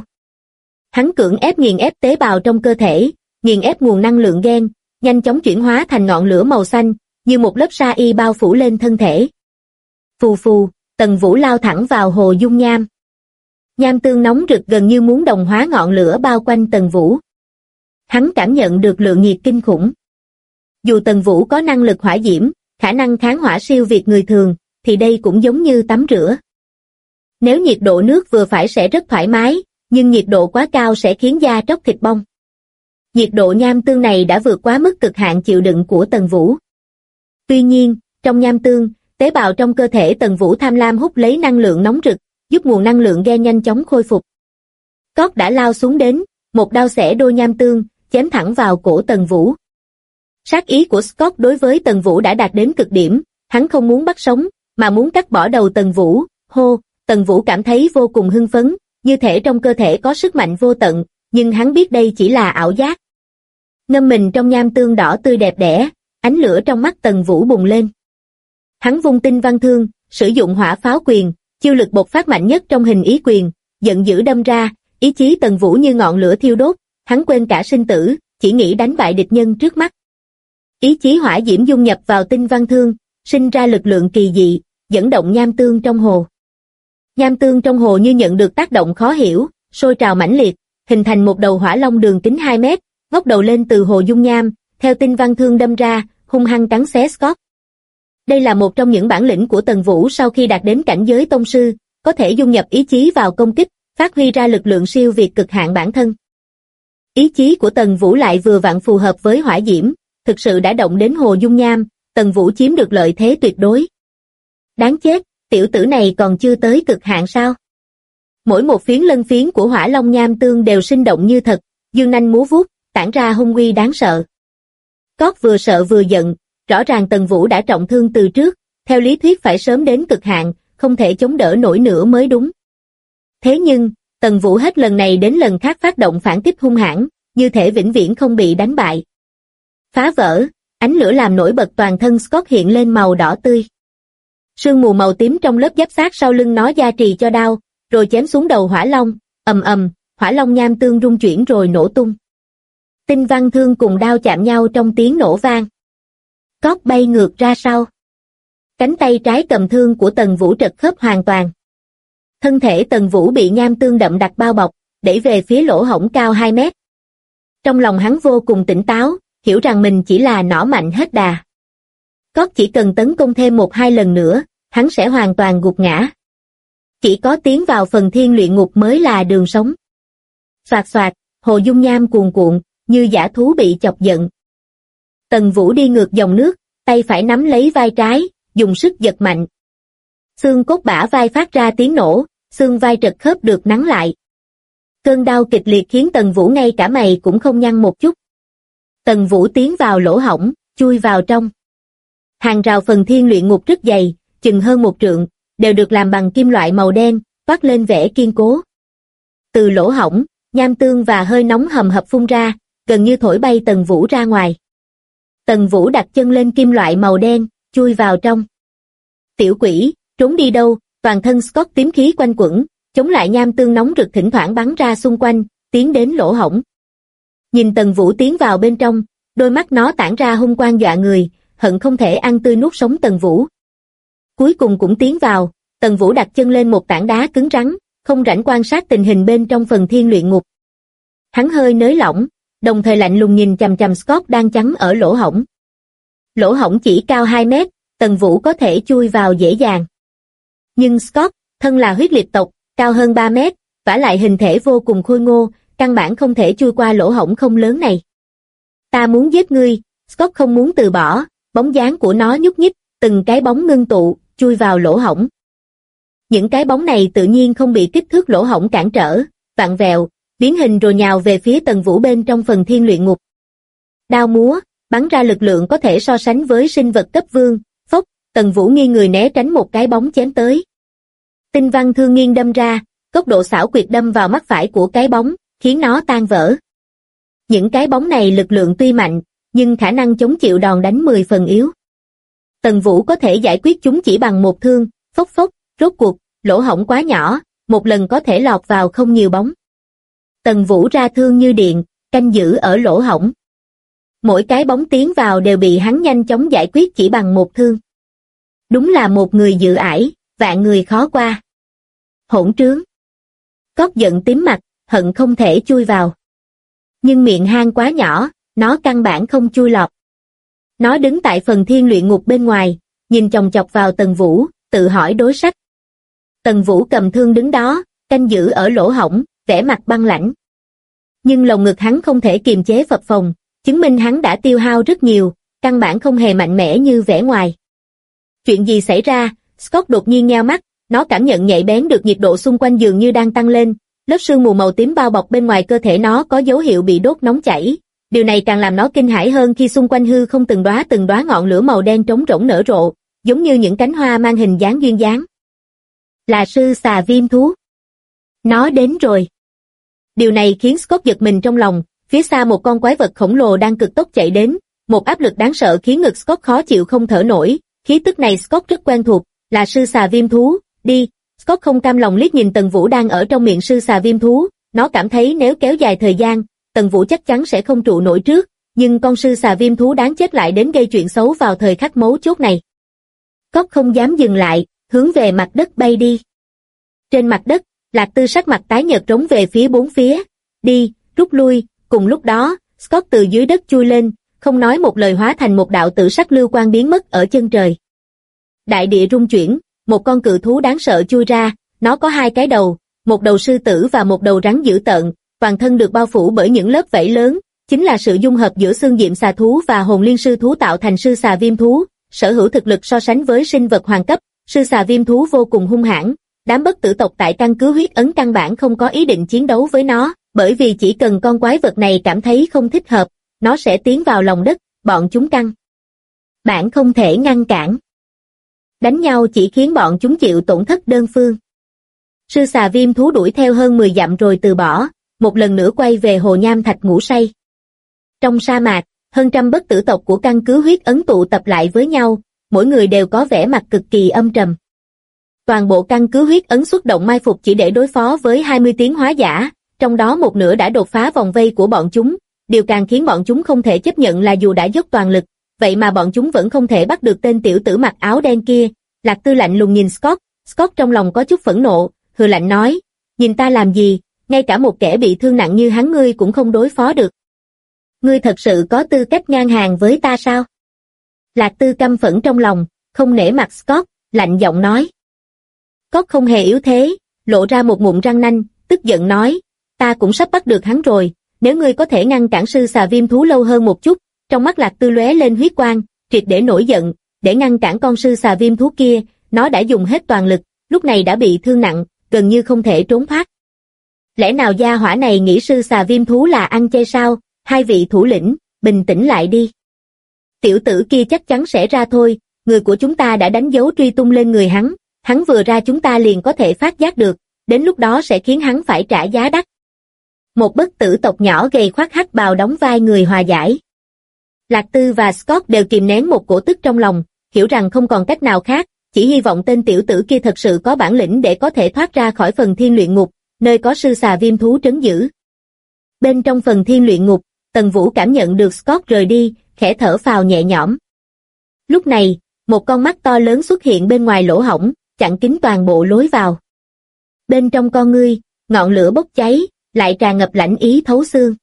Hắn cưỡng ép nghiền ép tế bào trong cơ thể, nghiền ép nguồn năng lượng gen, nhanh chóng chuyển hóa thành ngọn lửa màu xanh, như một lớp sa y bao phủ lên thân thể. Phù phù, Tần Vũ lao thẳng vào hồ dung nham. Nham tương nóng rực gần như muốn đồng hóa ngọn lửa bao quanh Tần Vũ. Hắn cảm nhận được lượng nhiệt kinh khủng. Dù Tần Vũ có năng lực hỏa diễm, khả năng kháng hỏa siêu việt người thường, thì đây cũng giống như tắm rửa. Nếu nhiệt độ nước vừa phải sẽ rất thoải mái, nhưng nhiệt độ quá cao sẽ khiến da tróc thịt bong. Nhiệt độ nham tương này đã vượt quá mức cực hạn chịu đựng của Tần Vũ. Tuy nhiên, trong nham tương, tế bào trong cơ thể Tần Vũ tham lam hút lấy năng lượng nóng rực, giúp nguồn năng lượng gen nhanh chóng khôi phục. Scott đã lao xuống đến, một đao xẻ đôi nham tương, chém thẳng vào cổ Tần Vũ. Sát ý của Scott đối với Tần Vũ đã đạt đến cực điểm, hắn không muốn bắt sống, mà muốn cắt bỏ đầu Tần Vũ. Hô, Tần Vũ cảm thấy vô cùng hưng phấn, như thể trong cơ thể có sức mạnh vô tận, nhưng hắn biết đây chỉ là ảo giác. Ngâm mình trong nham tương đỏ tươi đẹp đẽ, ánh lửa trong mắt Tần Vũ bùng lên. Hắn vung tinh văn thương, sử dụng hỏa pháo quyền, chiêu lực bộc phát mạnh nhất trong hình ý quyền, giận dữ đâm ra, ý chí Tần Vũ như ngọn lửa thiêu đốt, hắn quên cả sinh tử, chỉ nghĩ đánh bại địch nhân trước mắt. Ý chí hỏa diễm dung nhập vào tinh văn thương, sinh ra lực lượng kỳ dị, dẫn động nham tương trong hồ. Nham tương trong hồ như nhận được tác động khó hiểu, sôi trào mãnh liệt, hình thành một đầu hỏa long đường kính 2 mét, ngóc đầu lên từ hồ dung nham, theo tinh văn thương đâm ra, hung hăng cắn xé Scott. Đây là một trong những bản lĩnh của Tần Vũ sau khi đạt đến cảnh giới tông sư, có thể dung nhập ý chí vào công kích, phát huy ra lực lượng siêu việt cực hạn bản thân. Ý chí của Tần Vũ lại vừa vặn phù hợp với hỏa diễm, thực sự đã động đến Hồ Dung Nham, Tần Vũ chiếm được lợi thế tuyệt đối. Đáng chết, tiểu tử này còn chưa tới cực hạn sao? Mỗi một phiến lân phiến của Hỏa Long Nham Tương đều sinh động như thật, dương nanh múa vuốt, tản ra hung uy đáng sợ. Cót vừa sợ vừa giận, rõ ràng Tần Vũ đã trọng thương từ trước, theo lý thuyết phải sớm đến cực hạn, không thể chống đỡ nổi nữa mới đúng. Thế nhưng, Tần Vũ hết lần này đến lần khác phát động phản kích hung hãn, như thể vĩnh viễn không bị đánh bại. Phá vỡ, ánh lửa làm nổi bật toàn thân Scott hiện lên màu đỏ tươi. Sương mù màu tím trong lớp giáp xác sau lưng nó gia trì cho đao, rồi chém xuống đầu Hỏa Long, ầm ầm, Hỏa Long Nham Tương rung chuyển rồi nổ tung. Tinh văn thương cùng đao chạm nhau trong tiếng nổ vang. Scott bay ngược ra sau. Cánh tay trái cầm thương của Tần Vũ trật khớp hoàn toàn. Thân thể Tần Vũ bị nham tương đậm đặc bao bọc, đẩy về phía lỗ hổng cao 2 mét. Trong lòng hắn vô cùng tỉnh táo, hiểu rằng mình chỉ là nỏ mạnh hết đà. Scott chỉ cần tấn công thêm 1-2 lần nữa, hắn sẽ hoàn toàn gục ngã. Chỉ có tiến vào phần thiên luyện ngục mới là đường sống. Xoạt xoạt, Hồ Dung Nham cuồn cuộn, như dã thú bị chọc giận. Tần Vũ đi ngược dòng nước, tay phải nắm lấy vai trái, dùng sức giật mạnh. Xương cốt bả vai phát ra tiếng nổ, xương vai trật khớp được nắn lại. Cơn đau kịch liệt khiến Tần Vũ ngay cả mày cũng không nhăn một chút. Tần Vũ tiến vào lỗ hổng, chui vào trong. Hàng rào phần thiên luyện ngục rất dày, chừng hơn 1 trượng, đều được làm bằng kim loại màu đen, toát lên vẻ kiên cố. Từ lỗ hổng, nham tương và hơi nóng hầm hập phun ra, gần như thổi bay Tần Vũ ra ngoài. Tần Vũ đặt chân lên kim loại màu đen, chui vào trong. Tiểu quỷ, trốn đi đâu? Toàn thân Scott tím khí quanh quẩn, chống lại nham tương nóng rực thỉnh thoảng bắn ra xung quanh, tiến đến lỗ hổng. Nhìn Tần Vũ tiến vào bên trong, đôi mắt nó tản ra hung quang dọa người, hận không thể ăn tươi nuốt sống Tần Vũ. Cuối cùng cũng tiến vào, Tần Vũ đặt chân lên một tảng đá cứng rắn, không rảnh quan sát tình hình bên trong phần thiên luyện ngục. Hắn hơi nới lỏng, đồng thời lạnh lùng nhìn chằm chằm Scott đang chắn ở lỗ hổng. Lỗ hổng chỉ cao 2 mét, Tần Vũ có thể chui vào dễ dàng. Nhưng Scott, thân là huyết liệt tộc, cao hơn 3 mét, vả lại hình thể vô cùng khôi ngô, căn bản không thể chui qua lỗ hổng không lớn này. Ta muốn giết ngươi, Scott không muốn từ bỏ, bóng dáng của nó nhúc nhích, từng cái bóng ngưng tụ, chui vào lỗ hổng. Những cái bóng này tự nhiên không bị kích thước lỗ hổng cản trở, vặn vẹo, biến hình rồi nhào về phía Tần Vũ bên trong phần thiên luyện ngục. Đao múa, bắn ra lực lượng có thể so sánh với sinh vật cấp vương, phốc, Tần Vũ nghiêng người né tránh một cái bóng chém tới. Tinh văn thương nghiêng đâm ra, tốc độ xảo quyệt đâm vào mắt phải của cái bóng, khiến nó tan vỡ. Những cái bóng này lực lượng tuy mạnh, nhưng khả năng chống chịu đòn đánh 10 phần yếu. Tần Vũ có thể giải quyết chúng chỉ bằng một thương, phốc phốc, rốt cuộc, lỗ hổng quá nhỏ, một lần có thể lọt vào không nhiều bóng. Tần Vũ ra thương như điện, canh giữ ở lỗ hổng. Mỗi cái bóng tiến vào đều bị hắn nhanh chóng giải quyết chỉ bằng một thương. Đúng là một người dự ải, vạn người khó qua. Hỗn trướng. Cót giận tím mặt, hận không thể chui vào. Nhưng miệng hang quá nhỏ, nó căn bản không chui lọt. Nó đứng tại phần thiên luyện ngục bên ngoài, nhìn chòng chọc vào Tần Vũ, tự hỏi đối sách. Tần Vũ cầm thương đứng đó, canh giữ ở lỗ hổng, vẻ mặt băng lãnh. Nhưng lồng ngực hắn không thể kiềm chế phập phồng, chứng minh hắn đã tiêu hao rất nhiều, căn bản không hề mạnh mẽ như vẻ ngoài. Chuyện gì xảy ra? Scott đột nhiên nheo mắt, nó cảm nhận nhạy bén được nhiệt độ xung quanh dường như đang tăng lên, lớp sương mù màu tím bao bọc bên ngoài cơ thể nó có dấu hiệu bị đốt nóng chảy. Điều này càng làm nó kinh hãi hơn khi xung quanh hư không từng đóa ngọn lửa màu đen trống rỗng nở rộ, giống như những cánh hoa mang hình dáng duyên dáng. Là sư xà viêm thú. Nó đến rồi. Điều này khiến Scott giật mình trong lòng, phía xa một con quái vật khổng lồ đang cực tốc chạy đến, một áp lực đáng sợ khiến ngực Scott khó chịu không thở nổi, khí tức này Scott rất quen thuộc, là sư xà viêm thú, đi. Scott không cam lòng liếc nhìn Tần Vũ đang ở trong miệng sư xà viêm thú, nó cảm thấy nếu kéo dài thời gian, Tần Vũ chắc chắn sẽ không trụ nổi trước, nhưng con sư xà viêm thú đáng chết lại đến gây chuyện xấu vào thời khắc mấu chốt này. Scott không dám dừng lại, hướng về mặt đất bay đi. Trên mặt đất, Lạc Tư sắc mặt tái nhợt trống về phía bốn phía, đi, rút lui, cùng lúc đó, Scott từ dưới đất chui lên, không nói một lời hóa thành một đạo tử sắc lưu quang biến mất ở chân trời. Đại địa rung chuyển, một con cự thú đáng sợ chui ra, nó có hai cái đầu, một đầu sư tử và một đầu rắn dữ tợn, toàn thân được bao phủ bởi những lớp vảy lớn, chính là sự dung hợp giữa xương diệm xà thú và hồn liên sư thú tạo thành sư xà viêm thú, sở hữu thực lực so sánh với sinh vật hoàng cấp, sư xà viêm thú vô cùng hung hãn. Đám bất tử tộc tại căn cứ huyết ấn căn bản không có ý định chiến đấu với nó, bởi vì chỉ cần con quái vật này cảm thấy không thích hợp, nó sẽ tiến vào lòng đất, bọn chúng căn bản không thể ngăn cản. Đánh nhau chỉ khiến bọn chúng chịu tổn thất đơn phương. Sư xà viêm thú đuổi theo hơn 10 dặm rồi từ bỏ, một lần nữa quay về hồ nham thạch ngủ say. Trong sa mạc, hơn trăm bất tử tộc của căn cứ huyết ấn tụ tập lại với nhau, mỗi người đều có vẻ mặt cực kỳ âm trầm. Toàn bộ căn cứ huyết ấn xuất động mai phục chỉ để đối phó với 20 tiến hóa giả, trong đó một nửa đã đột phá vòng vây của bọn chúng. Điều càng khiến bọn chúng không thể chấp nhận là dù đã dốc toàn lực, vậy mà bọn chúng vẫn không thể bắt được tên tiểu tử mặc áo đen kia. Lạc Tư lạnh lùng nhìn Scott trong lòng có chút phẫn nộ, hừ lạnh nói, nhìn ta làm gì, ngay cả một kẻ bị thương nặng như hắn ngươi cũng không đối phó được. Ngươi thật sự có tư cách ngang hàng với ta sao? Lạc Tư căm phẫn trong lòng, không nể mặt Scott, lạnh giọng nói. Scott không hề yếu thế, lộ ra một ngụm răng nanh, tức giận nói, ta cũng sắp bắt được hắn rồi, nếu ngươi có thể ngăn cản sư xà viêm thú lâu hơn một chút. Trong mắt Lạc Tư lóe lên huyết quang, triệt để nổi giận, để ngăn cản con sư xà viêm thú kia, nó đã dùng hết toàn lực, lúc này đã bị thương nặng, gần như không thể trốn thoát. Lẽ nào gia hỏa này nghĩ sư xà viêm thú là ăn chay sao? Hai vị thủ lĩnh, bình tĩnh lại đi. Tiểu tử kia chắc chắn sẽ ra thôi, người của chúng ta đã đánh dấu truy tung lên người hắn vừa ra chúng ta liền có thể phát giác được, đến lúc đó sẽ khiến hắn phải trả giá đắt. Một bất tử tộc nhỏ gầy khoác hắc bào đóng vai người hòa giải. Lạc Tư và Scott đều kìm nén một cổ tức trong lòng, hiểu rằng không còn cách nào khác, chỉ hy vọng tên tiểu tử kia thật sự có bản lĩnh để có thể thoát ra khỏi phần thiên luyện ngục, nơi có sư xà viêm thú trấn giữ. Bên trong phần thiên luyện ngục, Tần Vũ cảm nhận được Scott rời đi, khẽ thở phào nhẹ nhõm. Lúc này, một con mắt to lớn xuất hiện bên ngoài lỗ hổng, chặn kín toàn bộ lối vào. Bên trong con ngươi, ngọn lửa bốc cháy, lại tràn ngập lãnh ý thấu xương.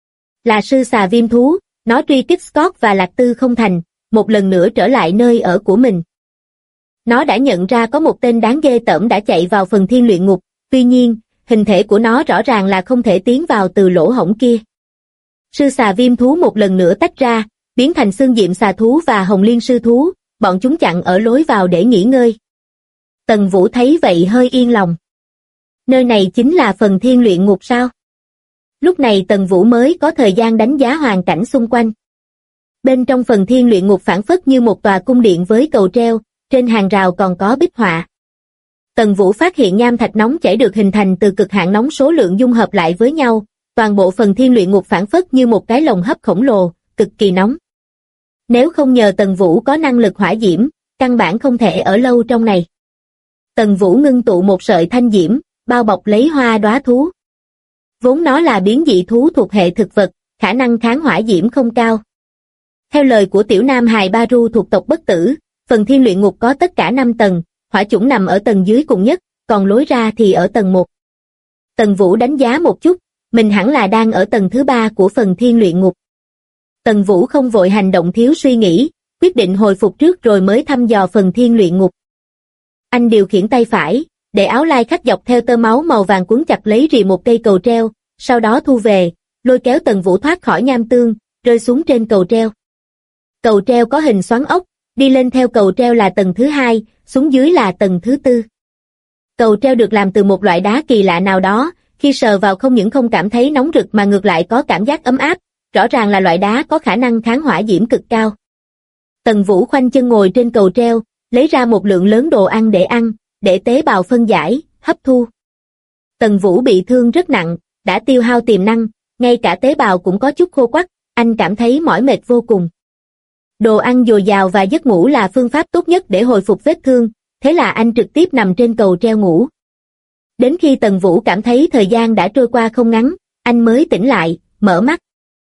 Là sư xà viêm thú, nó truy kích Scott và Lạc Tư không thành, một lần nữa trở lại nơi ở của mình. Nó đã nhận ra có một tên đáng ghê tởm đã chạy vào phần thiên luyện ngục, tuy nhiên, hình thể của nó rõ ràng là không thể tiến vào từ lỗ hổng kia. Sư xà viêm thú một lần nữa tách ra, biến thành xương diệm xà thú và hồng liên sư thú, bọn chúng chặn ở lối vào để nghỉ ngơi. Tần Vũ thấy vậy hơi yên lòng. Nơi này chính là phần thiên luyện ngục sao? Lúc này Tần Vũ mới có thời gian đánh giá hoàn cảnh xung quanh. Bên trong phần thiên luyện ngục phảng phất như một tòa cung điện với cầu treo, trên hàng rào còn có bích họa. Tần Vũ phát hiện nham thạch nóng chảy được hình thành từ cực hạn nóng số lượng dung hợp lại với nhau, toàn bộ phần thiên luyện ngục phảng phất như một cái lồng hấp khổng lồ, cực kỳ nóng. Nếu không nhờ Tần Vũ có năng lực hỏa diễm, căn bản không thể ở lâu trong này. Tần Vũ ngưng tụ một sợi thanh diễm, bao bọc lấy hoa đóa thú. Vốn nó là biến dị thú thuộc hệ thực vật, khả năng kháng hỏa diễm không cao. Theo lời của tiểu nam hài Baru thuộc tộc bất tử, phần thiên luyện ngục có tất cả 5 tầng, hỏa chủng nằm ở tầng dưới cùng nhất, còn lối ra thì ở tầng 1. Tần Vũ đánh giá một chút, mình hẳn là đang ở tầng thứ 3 của phần thiên luyện ngục. Tần Vũ không vội hành động thiếu suy nghĩ, quyết định hồi phục trước rồi mới thăm dò phần thiên luyện ngục. Anh điều khiển tay phải, để áo lai khắc dọc theo tơ máu màu vàng quấn chặt lấy rìa một cây cầu treo, sau đó thu về, lôi kéo Tần Vũ thoát khỏi nham tương, rơi xuống trên cầu treo. Cầu treo có hình xoắn ốc, đi lên theo cầu treo là tầng thứ 2, xuống dưới là tầng thứ 4. Cầu treo được làm từ một loại đá kỳ lạ nào đó, khi sờ vào không những không cảm thấy nóng rực mà ngược lại có cảm giác ấm áp, rõ ràng là loại đá có khả năng kháng hỏa diễm cực cao. Tần Vũ khoanh chân ngồi trên cầu treo, lấy ra một lượng lớn đồ ăn, để tế bào phân giải, hấp thu. Tần Vũ bị thương rất nặng, đã tiêu hao tiềm năng, ngay cả tế bào cũng có chút khô quắt, anh cảm thấy mỏi mệt vô cùng. Đồ ăn dồi dào và giấc ngủ là phương pháp tốt nhất để hồi phục vết thương, thế là anh trực tiếp nằm trên cầu treo ngủ. Đến khi Tần Vũ cảm thấy thời gian đã trôi qua không ngắn, anh mới tỉnh lại, mở mắt.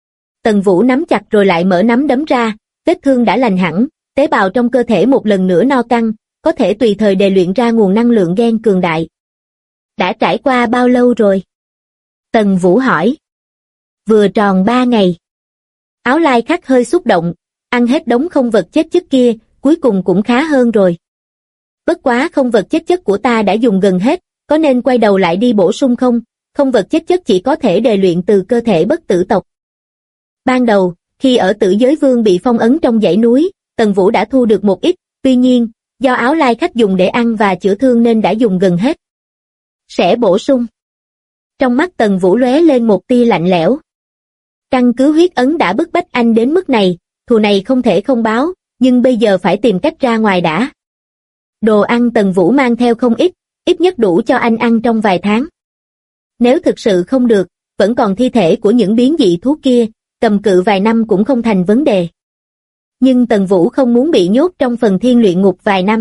Tần Vũ nắm chặt rồi lại mở nắm đấm ra, vết thương đã lành hẳn, tế bào trong cơ thể một lần nữa no căng, có thể tùy thời đề luyện ra nguồn năng lượng gen cường đại. Đã trải qua bao lâu rồi? Tần Vũ hỏi. Vừa tròn 3 ngày. Áo lai khắc hơi xúc động, ăn hết đống không vật chết chất kia, cuối cùng cũng khá hơn rồi. Bất quá không vật chết chất của ta đã dùng gần hết, có nên quay đầu lại đi bổ sung không? Không, vật chất chỉ có thể đề luyện từ cơ thể bất tử tộc. Ban đầu, khi ở Tử Giới Vương bị phong ấn trong dãy núi, Tần Vũ đã thu được một ít, tuy nhiên, do áo lai khách dùng để ăn và chữa thương nên đã dùng gần hết. Sẽ bổ sung. Trong mắt Tần Vũ lóe lên một tia lạnh lẽo. Căn cứ huyết ấn đã bức bách anh đến mức này, thù này không thể không báo, nhưng bây giờ phải tìm cách ra ngoài đã. Đồ ăn Tần Vũ mang theo không ít nhất đủ cho anh ăn trong vài tháng. Nếu thực sự không được, vẫn còn thi thể của những biến dị thú kia, cầm cự vài năm cũng không thành vấn đề. Nhưng Tần Vũ không muốn bị nhốt trong phần thiên luyện ngục vài năm.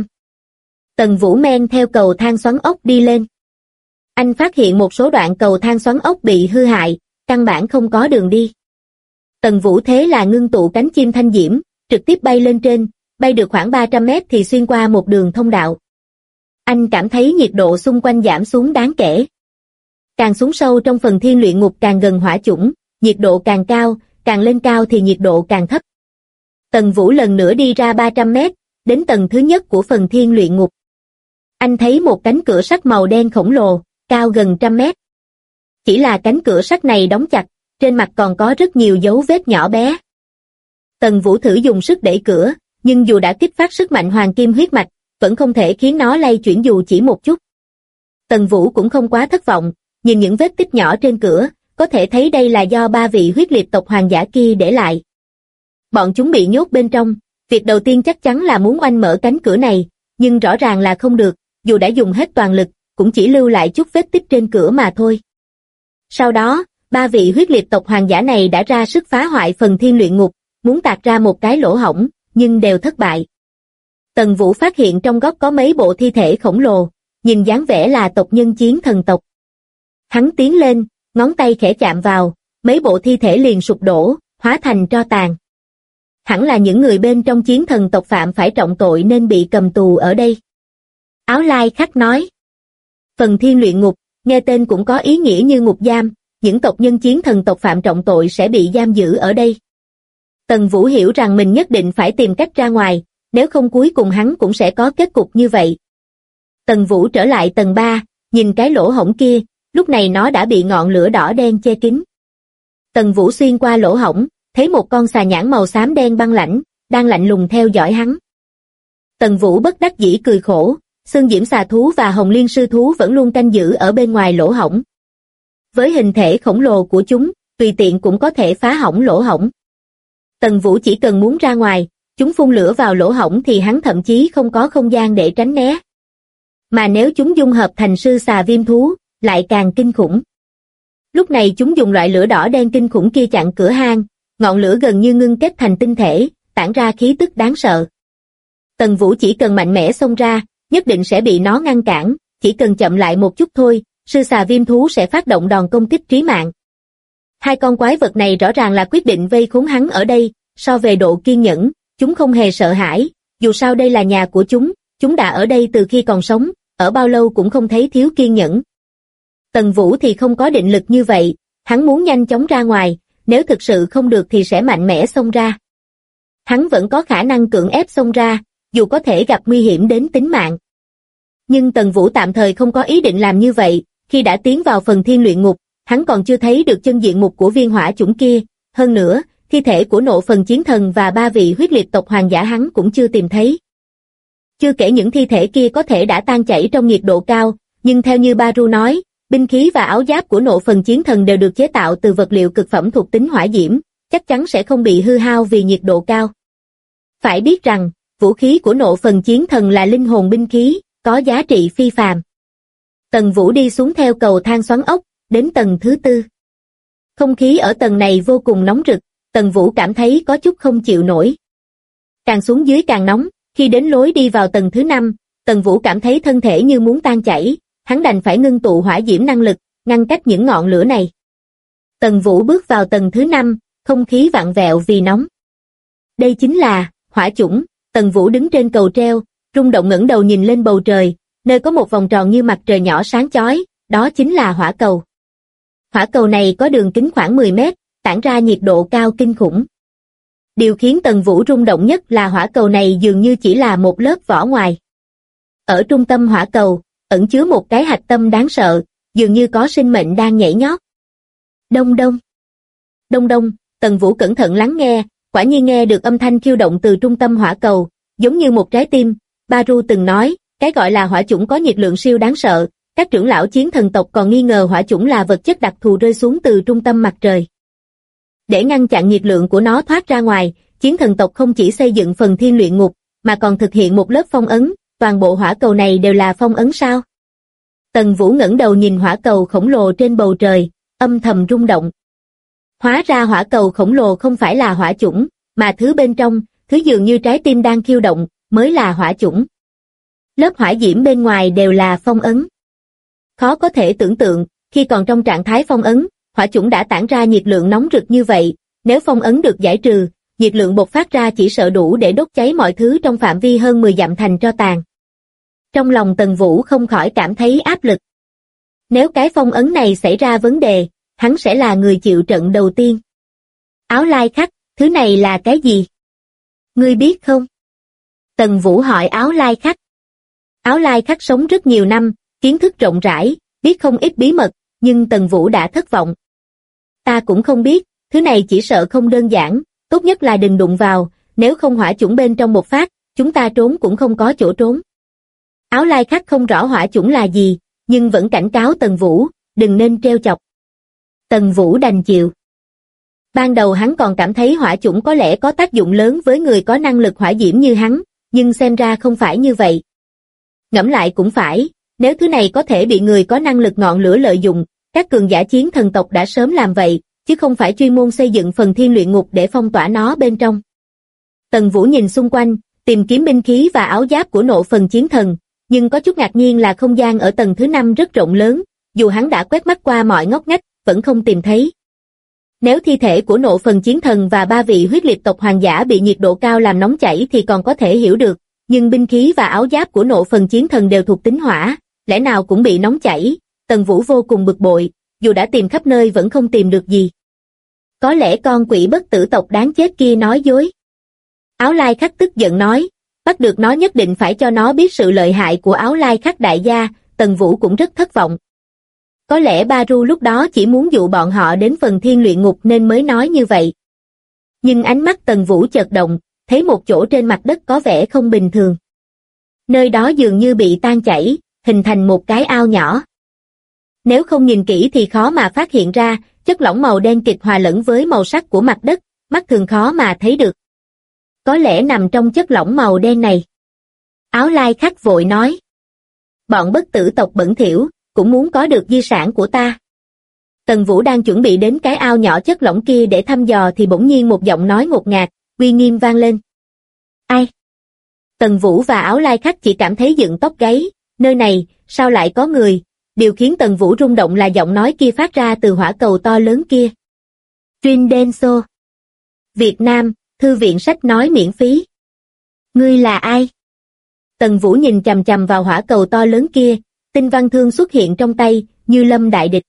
Tần Vũ men theo cầu thang xoắn ốc đi lên. Anh phát hiện một số đoạn cầu thang xoắn ốc bị hư hại, căn bản không có đường đi. Tần Vũ thế là ngưng tụ cánh chim thanh diễm, trực tiếp bay lên trên, bay được khoảng 300 mét thì xuyên qua một đường thông đạo. Anh cảm thấy nhiệt độ xung quanh giảm xuống đáng kể. Càng xuống sâu trong phần thiên luyện ngục càng gần hỏa chủng, nhiệt độ càng cao, càng lên cao thì nhiệt độ càng thấp. Tần Vũ lần nữa đi ra 300 mét, đến tầng thứ nhất của phần thiên luyện ngục. Anh thấy một cánh cửa sắt màu đen khổng lồ, cao gần 100 mét. Chỉ là cánh cửa sắt này đóng chặt, trên mặt còn có rất nhiều dấu vết nhỏ bé. Tần Vũ thử dùng sức đẩy cửa, nhưng dù đã kích phát sức mạnh hoàng kim huyết mạch, vẫn không thể khiến nó lay chuyển dù chỉ một chút. Tần Vũ cũng không quá thất vọng, nhìn những vết tích nhỏ trên cửa, có thể thấy đây là do 3 vị huyết liệt tộc hoàng giả kia để lại. Bọn chúng bị nhốt bên trong, việc đầu tiên chắc chắn là muốn oanh mở cánh cửa này, nhưng rõ ràng là không được, dù đã dùng hết toàn lực, cũng chỉ lưu lại chút vết tích trên cửa mà thôi. Sau đó, 3 vị huyết liệt tộc hoàng giả này đã ra sức phá hoại phần thiên luyện ngục, muốn tạc ra một cái lỗ hổng, nhưng đều thất bại. Tần Vũ phát hiện trong góc có mấy bộ thi thể khổng lồ, nhìn dáng vẻ là tộc nhân chiến thần tộc. Hắn tiến lên, ngón tay khẽ chạm vào, mấy bộ thi thể liền sụp đổ, hóa thành tro tàn. Hẳn là những người bên trong chiến thần tộc phạm phải trọng tội nên bị cầm tù ở đây. Áo lai khách nói. Phần thiên luyện ngục, nghe tên cũng có ý nghĩa như ngục giam, những tộc nhân chiến thần tộc phạm trọng tội sẽ bị giam giữ ở đây. Tần Vũ hiểu rằng mình nhất định phải tìm cách ra ngoài, nếu không cuối cùng hắn cũng sẽ có kết cục như vậy. Tần Vũ trở lại tầng 3, nhìn cái lỗ hổng kia, lúc này nó đã bị ngọn lửa đỏ đen che kín. Tần Vũ xuyên qua lỗ hổng, thấy một con xà nhãn màu xám đen băng lãnh, đang lạnh lùng theo dõi hắn. Tần Vũ bất đắc dĩ cười khổ, xương diễm xà thú và hồng liên sư thú vẫn luôn canh giữ ở bên ngoài lỗ hổng. Với hình thể khổng lồ của chúng, tùy tiện cũng có thể phá hỏng lỗ hổng. Tần Vũ chỉ cần muốn ra ngoài, chúng phun lửa vào lỗ hổng thì hắn thậm chí không có không gian để tránh né. Mà nếu chúng dung hợp thành sư xà viêm thú, lại càng kinh khủng. Lúc này chúng dùng loại lửa đỏ đen kinh khủng kia chặn cửa hang, ngọn lửa gần như ngưng kết thành tinh thể, tản ra khí tức đáng sợ. Tần Vũ chỉ cần mạnh mẽ xông ra, nhất định sẽ bị nó ngăn cản, chỉ cần chậm lại một chút thôi, sư xà viêm thú sẽ phát động đòn công kích trí mạng. Hai con quái vật này rõ ràng là quyết định vây khốn hắn ở đây, so về độ kiên nhẫn, chúng không hề sợ hãi, dù sao đây là nhà của chúng đã ở đây từ khi còn sống, ở bao lâu cũng không thấy thiếu kiên nhẫn. Tần Vũ thì không có định lực như vậy, hắn muốn nhanh chóng ra ngoài, nếu thực sự không được thì sẽ mạnh mẽ xông ra. Hắn vẫn có khả năng cưỡng ép xông ra, dù có thể gặp nguy hiểm đến tính mạng. Nhưng Tần Vũ tạm thời không có ý định làm như vậy, khi đã tiến vào phần thiên luyện ngục, hắn còn chưa thấy được chân diện mục của viên hỏa chủng kia, hơn nữa, thi thể của nộ phần chiến thần và 3 vị huyết liệt tộc hoàng giả hắn cũng chưa tìm thấy. Chưa kể những thi thể kia có thể đã tan chảy trong nhiệt độ cao, nhưng theo như Baru nói, binh khí và áo giáp của nộ phần chiến thần đều được chế tạo từ vật liệu cực phẩm thuộc tính hỏa diễm, chắc chắn sẽ không bị hư hao vì nhiệt độ cao. Phải biết rằng, vũ khí của nộ phần chiến thần là linh hồn binh khí, có giá trị phi phàm. Tần Vũ đi xuống theo cầu thang xoắn ốc, đến tầng thứ 4. Không khí ở tầng này vô cùng nóng rực, Tần Vũ cảm thấy có chút không chịu nổi. Càng xuống dưới càng nóng, khi đến lối đi vào tầng thứ 5, Tần Vũ cảm thấy thân thể như muốn tan chảy, hắn đành phải ngưng tụ hỏa diễm năng lực, ngăn cách những ngọn lửa này. Tần Vũ bước vào tầng thứ 5, không khí vặn vẹo vì nóng. Đây chính là hỏa chủng. Tần Vũ đứng trên cầu treo, rung động ngẩng đầu nhìn lên bầu trời, nơi có một vòng tròn như mặt trời nhỏ sáng chói, đó chính là hỏa cầu. Hỏa cầu này có đường kính khoảng 10 mét, tản ra nhiệt độ cao kinh khủng. Điều khiến Tần Vũ rung động nhất là hỏa cầu này dường như chỉ là một lớp vỏ ngoài. Ở trung tâm hỏa cầu, ẩn chứa một cái hạch tâm đáng sợ, dường như có sinh mệnh đang nhảy nhót. Đông đông. Đông đông, Tần Vũ cẩn thận lắng nghe, quả nhiên nghe được âm thanh khiêu động từ trung tâm hỏa cầu, giống như một trái tim. Baru từng nói, cái gọi là hỏa chủng có nhiệt lượng siêu đáng sợ, các trưởng lão chiến thần tộc còn nghi ngờ hỏa chủng là vật chất đặc thù rơi xuống từ trung tâm mặt trời. Để ngăn chặn nhiệt lượng của nó thoát ra ngoài, chiến thần tộc không chỉ xây dựng phần thiên luyện ngục, mà còn thực hiện một lớp phong ấn, toàn bộ hỏa cầu này đều là phong ấn sao? Tần Vũ ngẩng đầu nhìn hỏa cầu khổng lồ trên bầu trời, âm thầm rung động. Hóa ra hỏa cầu khổng lồ không phải là hỏa chủng, mà thứ bên trong, thứ dường như trái tim đang khiêu động, mới là hỏa chủng. Lớp hỏa diễm bên ngoài đều là phong ấn. Khó có thể tưởng tượng, khi còn trong trạng thái phong ấn, hỏa chủng đã tản ra nhiệt lượng nóng rực như vậy, nếu phong ấn được giải trừ, nhiệt lượng bộc phát ra chỉ sợ đủ để đốt cháy mọi thứ trong phạm vi hơn 10 dặm thành tro tàn. Trong lòng Tần Vũ không khỏi cảm thấy áp lực. Nếu cái phong ấn này xảy ra vấn đề, hắn sẽ là người chịu trận đầu tiên. Áo lai khắc, thứ này là cái gì? Ngươi biết không? Tần Vũ hỏi áo lai khắc. Áo lai khắc sống rất nhiều năm, kiến thức rộng rãi, biết không ít bí mật, nhưng Tần Vũ đã thất vọng. Ta cũng không biết, thứ này chỉ sợ không đơn giản, tốt nhất là đừng đụng vào, nếu không hỏa chủng bên trong một phát, chúng ta trốn cũng không có chỗ trốn. Áo lai khắc không rõ hỏa chủng là gì, nhưng vẫn cảnh cáo Tần Vũ, đừng nên trêu chọc. Tần Vũ đành chịu. Ban đầu hắn còn cảm thấy hỏa chủng có lẽ có tác dụng lớn với người có năng lực hỏa diễm như hắn, nhưng xem ra không phải như vậy. Ngẫm lại cũng phải, nếu thứ này có thể bị người có năng lực ngọn lửa lợi dụng, các cường giả chiến thần tộc đã sớm làm vậy, chứ không phải chuyên môn xây dựng phần thiên luyện ngục để phong tỏa nó bên trong. Tần Vũ nhìn xung quanh, tìm kiếm binh khí và áo giáp của nộ phần chiến thần, nhưng có chút ngạc nhiên là không gian ở tầng thứ 5 rất rộng lớn, dù hắn đã quét mắt qua mọi ngóc ngách, vẫn không tìm thấy. Nếu thi thể của nộ phần chiến thần và 3 vị huyết liệt tộc hoàng giả bị nhiệt độ cao làm nóng chảy thì còn có thể hiểu được, nhưng binh khí và áo giáp của nộ phần chiến thần đều thuộc tính hỏa, lẽ nào cũng bị nóng chảy. Tần Vũ vô cùng bực bội, dù đã tìm khắp nơi vẫn không tìm được gì. Có lẽ con quỷ bất tử tộc đáng chết kia nói dối. Áo lai khắc tức giận nói, bắt được nó nhất định phải cho nó biết sự lợi hại của áo lai khắc đại gia. Tần Vũ cũng rất thất vọng. Có lẽ Baru lúc đó chỉ muốn dụ bọn họ đến phần thiên luyện ngục nên mới nói như vậy. Nhưng ánh mắt Tần Vũ chợt động, thấy một chỗ trên mặt đất có vẻ không bình thường. Nơi đó dường như bị tan chảy, hình thành một cái ao nhỏ. Nếu không nhìn kỹ thì khó mà phát hiện ra, chất lỏng màu đen kịt hòa lẫn với màu sắc của mặt đất, mắt thường khó mà thấy được. Có lẽ nằm trong chất lỏng màu đen này. Áo lai khắc vội nói. Bọn bất tử tộc bẩn thỉu, cũng muốn có được di sản của ta. Tần Vũ đang chuẩn bị đến cái ao nhỏ chất lỏng kia để thăm dò thì bỗng nhiên một giọng nói ngột ngạt, uy nghiêm vang lên. Ai? Tần Vũ và áo lai khắc chỉ cảm thấy dựng tóc gáy, nơi này, sao lại có người? Điều khiến Tần Vũ rung động là giọng nói kia phát ra từ hỏa cầu to lớn kia. Trin Denso. Việt Nam, thư viện sách nói miễn phí. Ngươi là ai? Tần Vũ nhìn chằm chằm vào hỏa cầu to lớn kia, tinh văn thương xuất hiện trong tay, như lâm đại địch.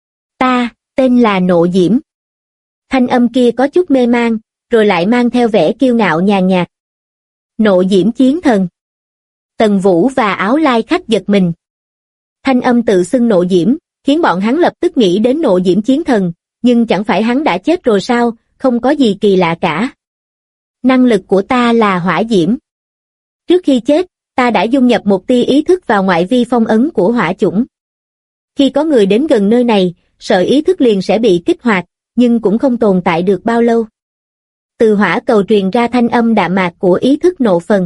Ta, tên là Nộ Diễm. Thanh âm kia có chút mê man, rồi lại mang theo vẻ kiêu ngạo nhàn nhạt. Nộ Diễm chiến thần. Tần Vũ và áo lai khắc giật mình. Thanh âm tự xưng Nộ Diễm, khiến bọn hắn lập tức nghĩ đến Nộ Diễm chiến thần, nhưng chẳng phải hắn đã chết rồi sao, không có gì kỳ lạ cả. Năng lực của ta là hỏa diễm. Trước khi chết, ta đã dung nhập một tia ý thức vào ngoại vi phong ấn của hỏa chủng. Khi có người đến gần nơi này, sợi ý thức liền sẽ bị kích hoạt, nhưng cũng không tồn tại được bao lâu. Từ hỏa cầu truyền ra thanh âm đạm mạc của ý thức nộ phần.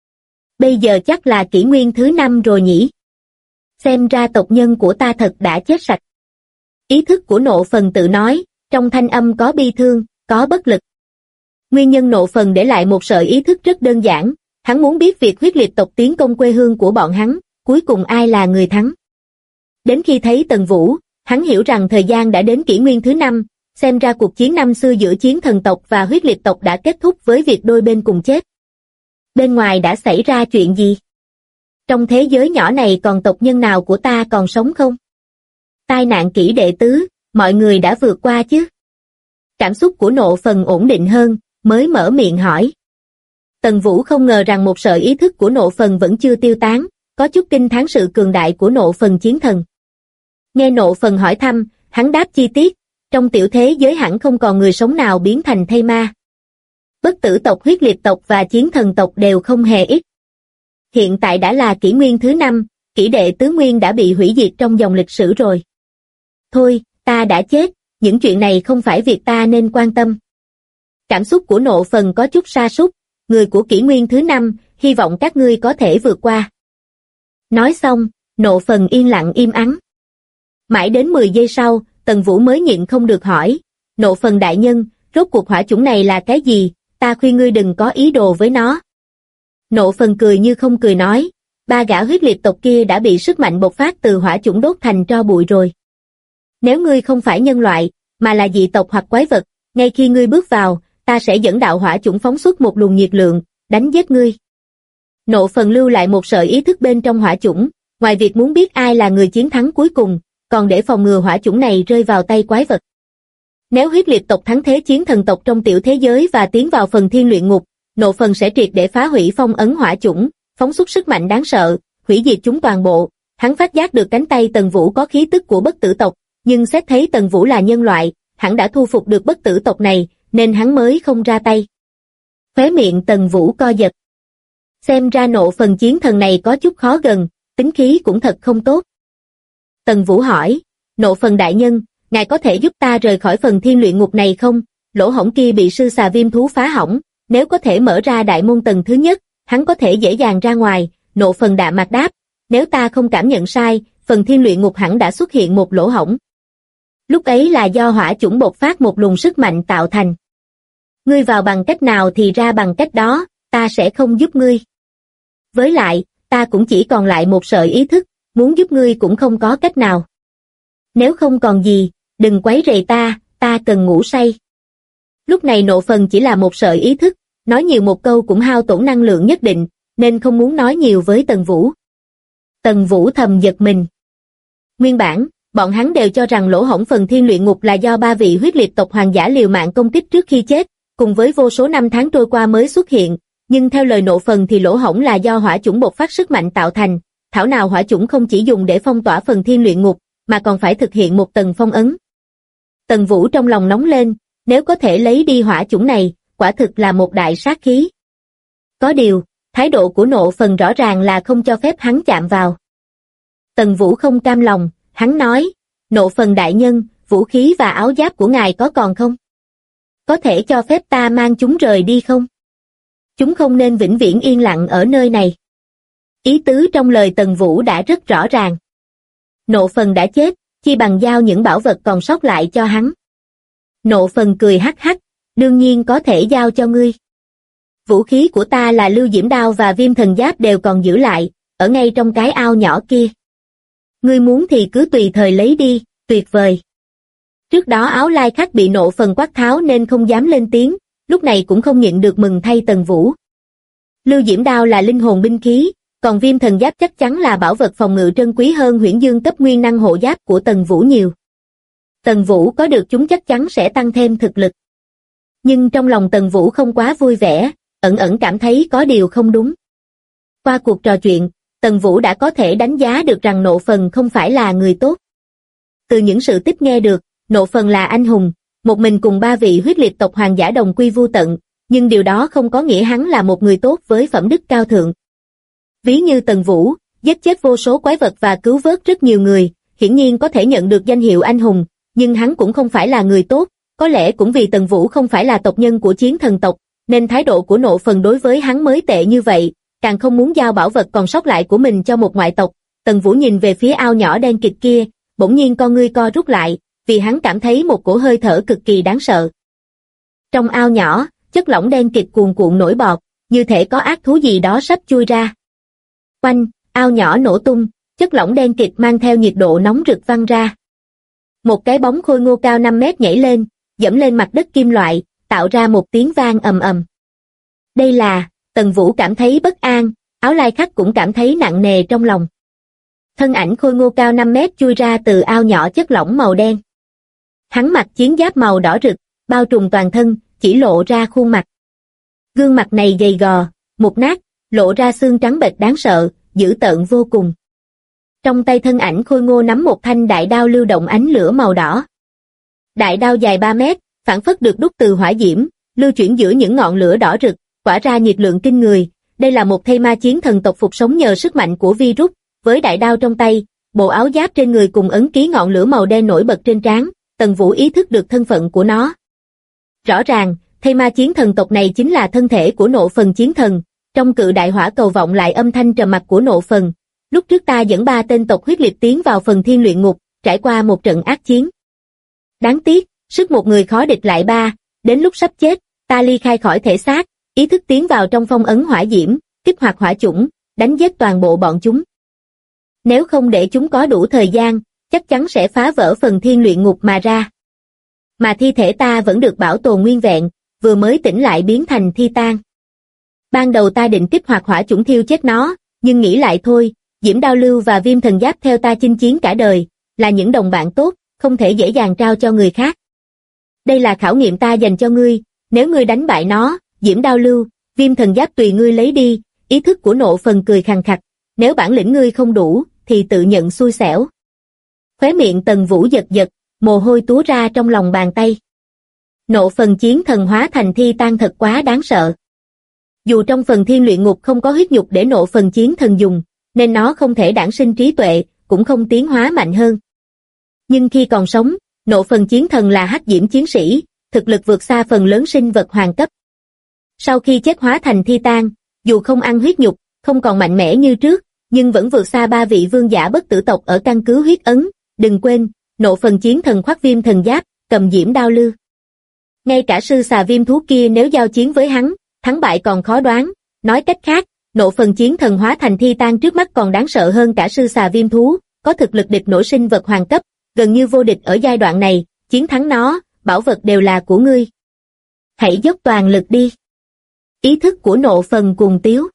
Bây giờ chắc là kỷ nguyên thứ 5 rồi nhỉ? Xem ra tộc nhân của ta thật đã chết sạch. Ý thức của nộ phần tự nói, trong thanh âm có bi thương, có bất lực. Nguyên nhân nộ phần để lại một sợi ý thức rất đơn giản, hắn muốn biết việc huyết liệt tộc tiến công quê hương của bọn hắn, cuối cùng ai là người thắng. Đến khi thấy Tần Vũ, hắn hiểu rằng thời gian đã đến kỷ nguyên thứ 5, xem ra cuộc chiến năm xưa giữa chiến thần tộc và huyết liệt tộc đã kết thúc với việc đôi bên cùng chết. Bên ngoài đã xảy ra chuyện gì? Trong thế giới nhỏ này còn tộc nhân nào của ta còn sống không? Tai nạn kỷ đệ tứ, mọi người đã vượt qua chứ? Cảm xúc của nộ phần ổn định hơn, mới mở miệng hỏi. Tần Vũ không ngờ rằng một sợi ý thức của nộ phần vẫn chưa tiêu tán, có chút kinh thán sự cường đại của Nộ Phần chiến thần. Nghe Nộ Phần hỏi thăm, hắn đáp chi tiết, trong tiểu thế giới hẳn không còn người sống nào biến thành thây ma. Bất tử tộc, huyết liệt tộc và chiến thần tộc đều không hề ít. Hiện tại đã là kỷ nguyên thứ 5, kỷ đệ tứ nguyên đã bị hủy diệt trong dòng lịch sử rồi. Thôi, ta đã chết, những chuyện này không phải việc ta nên quan tâm. Cảm xúc của Nộ Phần có chút sa sút, người của kỷ nguyên thứ 5, hy vọng các ngươi có thể vượt qua. Nói xong, Nộ Phần yên lặng im ắng. Mãi đến 10 giây sau, Tần Vũ mới nhịn không được hỏi, Nộ Phần đại nhân, rốt cuộc hỏa chủng này là cái gì, ta khuyên ngươi đừng có ý đồ với nó. Nộ Phần cười như không cười nói, 3 gã huyết liệt tộc kia đã bị sức mạnh bộc phát từ hỏa chủng đốt thành tro bụi rồi. Nếu ngươi không phải nhân loại, mà là dị tộc hoặc quái vật, ngay khi ngươi bước vào, ta sẽ dẫn đạo hỏa chủng phóng xuất một luồng nhiệt lượng, đánh giết ngươi. Nộ Phần lưu lại một sợi ý thức bên trong hỏa chủng, ngoài việc muốn biết ai là người chiến thắng cuối cùng, còn để phòng ngừa hỏa chủng này rơi vào tay quái vật. Nếu huyết liệt tộc thắng thế chiến thần tộc trong tiểu thế giới và tiến vào phần thiên luyện ngục, Nộ Phần sẽ triệt để phá hủy phong ấn hỏa chủng, phóng xuất sức mạnh đáng sợ, hủy diệt chúng toàn bộ. Hắn phát giác được cánh tay Tần Vũ có khí tức của bất tử tộc, nhưng xét thấy Tần Vũ là nhân loại, hắn đã thu phục được bất tử tộc này, nên hắn mới không ra tay. Khóe miệng Tần Vũ co giật. Xem ra Nộ Phần chiến thần này có chút khó gần, tính khí cũng thật không tốt. Tần Vũ hỏi, Nộ Phần đại nhân, ngài có thể giúp ta rời khỏi phần thiên luyện ngục này không? Lỗ hổng kia bị sư xà viêm thú phá hỏng, nếu có thể mở ra đại môn tầng thứ nhất, hắn có thể dễ dàng ra ngoài. Nộ Phần đạm mạc đáp, nếu ta không cảm nhận sai, phần thiên luyện ngục hẳn đã xuất hiện một lỗ hổng. Lúc ấy là do hỏa chủng bộc phát một luồng sức mạnh tạo thành. Ngươi vào bằng cách nào thì ra bằng cách đó, ta sẽ không giúp ngươi. Với lại, ta cũng chỉ còn lại một sợi ý thức, muốn giúp ngươi cũng không có cách nào. Nếu không còn gì, đừng quấy rầy ta cần ngủ say. Lúc này Nộ Phần chỉ là một sợi ý thức, nói nhiều một câu cũng hao tổn năng lượng nhất định, nên không muốn nói nhiều với Tần Vũ. Tần Vũ thầm giật mình. Nguyên bản, bọn hắn đều cho rằng lỗ hổng phần thiên luyện ngục là do 3 vị huyết liệt tộc hoàng giả liều mạng công kích trước khi chết, cùng với vô số năm tháng trôi qua mới xuất hiện, nhưng theo lời Nộ Phần thì lỗ hổng là do hỏa chủng bộc phát sức mạnh tạo thành, thảo nào hỏa chủng không chỉ dùng để phong tỏa phần thiên luyện ngục, mà còn phải thực hiện một tầng phong ấn. Tần Vũ trong lòng nóng lên, nếu có thể lấy đi hỏa chủng này, quả thực là một đại sát khí. Có điều, thái độ của Nộ Phần rõ ràng là không cho phép hắn chạm vào. Tần Vũ không cam lòng, hắn nói, Nộ Phần đại nhân, vũ khí và áo giáp của ngài có còn không? Có thể cho phép ta mang chúng rời đi không? Chúng không nên vĩnh viễn yên lặng ở nơi này. Ý tứ trong lời Tần Vũ đã rất rõ ràng. Nộ Phần đã chết, chi bằng giao những bảo vật còn sót lại cho hắn. Nộ Phần cười hắc hắc, đương nhiên có thể giao cho ngươi. Vũ khí của ta là lưu diễm đao và viêm thần giáp đều còn giữ lại, ở ngay trong cái ao nhỏ kia. Ngươi muốn thì cứ tùy thời lấy đi, tuyệt vời. Trước đó Áo Lai Khách bị Nộ Phần quát tháo nên không dám lên tiếng, lúc này cũng không nhịn được mừng thay Tần Vũ. Lưu diễm đao là linh hồn binh khí, còn viêm thần giáp chắc chắn là bảo vật phòng ngự trân quý hơn huyễn dương cấp nguyên năng hộ giáp của Tần Vũ nhiều. Tần Vũ có được chúng chắc chắn sẽ tăng thêm thực lực. Nhưng trong lòng Tần Vũ không quá vui vẻ, ẩn ẩn cảm thấy có điều không đúng. Qua cuộc trò chuyện, Tần Vũ đã có thể đánh giá được rằng Nộ Phần không phải là người tốt. Từ những sự tích nghe được, Nộ Phần là anh hùng, một mình cùng 3 vị huyết liệt tộc hoàng giả đồng quy vu tận, nhưng điều đó không có nghĩa hắn là một người tốt với phẩm đức cao thượng. Ví như Tần Vũ, giết chết vô số quái vật và cứu vớt rất nhiều người, hiển nhiên có thể nhận được danh hiệu anh hùng, nhưng hắn cũng không phải là người tốt, có lẽ cũng vì Tần Vũ không phải là tộc nhân của chiến thần tộc, nên thái độ của Nộ Phần đối với hắn mới tệ như vậy, càng không muốn giao bảo vật còn sót lại của mình cho một ngoại tộc. Tần Vũ nhìn về phía ao nhỏ đen kịt kia, bỗng nhiên con ngươi co rút lại, vì hắn cảm thấy một cổ hơi thở cực kỳ đáng sợ. Trong ao nhỏ, chất lỏng đen kịt cuồn cuộn nổi bọt, như thể có ác thú gì đó sắp chui ra. Oanh, ao nhỏ nổ tung, chất lỏng đen kịt mang theo nhiệt độ nóng rực văng ra. Một cái bóng khôi ngô cao 5 mét nhảy lên, dẫm lên mặt đất kim loại, tạo ra một tiếng vang ầm ầm. Đây là, Tần Vũ cảm thấy bất an, Áo Lai Khách cũng cảm thấy nặng nề trong lòng. Thân ảnh khôi ngô cao 5 mét chui ra từ ao nhỏ chất lỏng màu đen. Hắn mặc chiến giáp màu đỏ rực, bao trùm toàn thân, chỉ lộ ra khuôn mặt. Gương mặt này gầy gò, mục nát, lộ ra xương trắng bệch đáng sợ, dữ tợn vô cùng. Trong tay thân ảnh khôi ngô nắm một thanh đại đao lưu động ánh lửa màu đỏ. Đại đao dài 3 mét, phảng phất được đúc từ hỏa diễm, lưu chuyển giữa những ngọn lửa đỏ rực, tỏa ra nhiệt lượng kinh người. Đây là một thây ma chiến thần tộc phục sống nhờ sức mạnh của virus, với đại đao trong tay, bộ áo giáp trên người cùng ấn ký ngọn lửa màu đen nổi bật trên trán, Tần Vũ ý thức được thân phận của nó. Rõ ràng, thây ma chiến thần tộc này chính là thân thể của Nộ Phần chiến thần. Trong cự đại hỏa cầu vọng lại âm thanh trầm mặc của Nộ Phần. Lúc trước ta dẫn 3 tên tộc huyết liệt tiến vào phần thiên luyện ngục, trải qua một trận ác chiến. Đáng tiếc, sức một người khó địch lại 3, đến lúc sắp chết, ta ly khai khỏi thể xác, ý thức tiến vào trong phong ấn hỏa diễm, kích hoạt hỏa chủng, đánh giết toàn bộ bọn chúng. Nếu không để chúng có đủ thời gian, chắc chắn sẽ phá vỡ phần thiên luyện ngục mà ra. Mà thi thể ta vẫn được bảo tồn nguyên vẹn, vừa mới tỉnh lại biến thành thi tan. Ban đầu ta định kích hoạt hỏa chủng thiêu chết nó, nhưng nghĩ lại thôi, Diễm Đao Lưu và Viêm Thần Giáp theo ta chinh chiến cả đời, là những đồng bạn tốt, không thể dễ dàng trao cho người khác. Đây là khảo nghiệm ta dành cho ngươi, nếu ngươi đánh bại nó, Diễm Đao Lưu, Viêm Thần Giáp tùy ngươi lấy đi. Ý thức của Nộ Phần cười khằng khặc, nếu bản lĩnh ngươi không đủ, thì tự nhận xui xẻo. Khóe miệng Tần Vũ giật giật, mồ hôi túa ra trong lòng bàn tay. Nộ Phần chiến thần hóa thành thi tan thật quá đáng sợ. Dù trong phần thiên luyện ngục không có huyết nhục để Nộ Phần chiến thần dùng, nên nó không thể đản sinh trí tuệ, cũng không tiến hóa mạnh hơn. Nhưng khi còn sống, Nộ Phần chiến thần là hắc diễm chiến sĩ, thực lực vượt xa phần lớn sinh vật hoàng cấp. Sau khi chết hóa thành thi tan, dù không ăn huyết nhục, không còn mạnh mẽ như trước, nhưng vẫn vượt xa 3 vị vương giả bất tử tộc ở căn cứ huyết ấn. Đừng quên, Nộ Phần chiến thần khoác Viêm Thần Giáp, cầm Diễm Đao Lưu. Ngay cả sư xà viêm thú kia nếu giao chiến với hắn, thắng bại còn khó đoán. Nói cách khác, Nộ Phần chiến thần hóa thành thi tan trước mắt còn đáng sợ hơn cả sư xà viêm thú, có thực lực địch nổi sinh vật hoàng cấp, gần như vô địch ở giai đoạn này, chiến thắng nó, bảo vật đều là của ngươi. Hãy dốc toàn lực đi. Ý thức của Nộ Phần cuồng tiếu.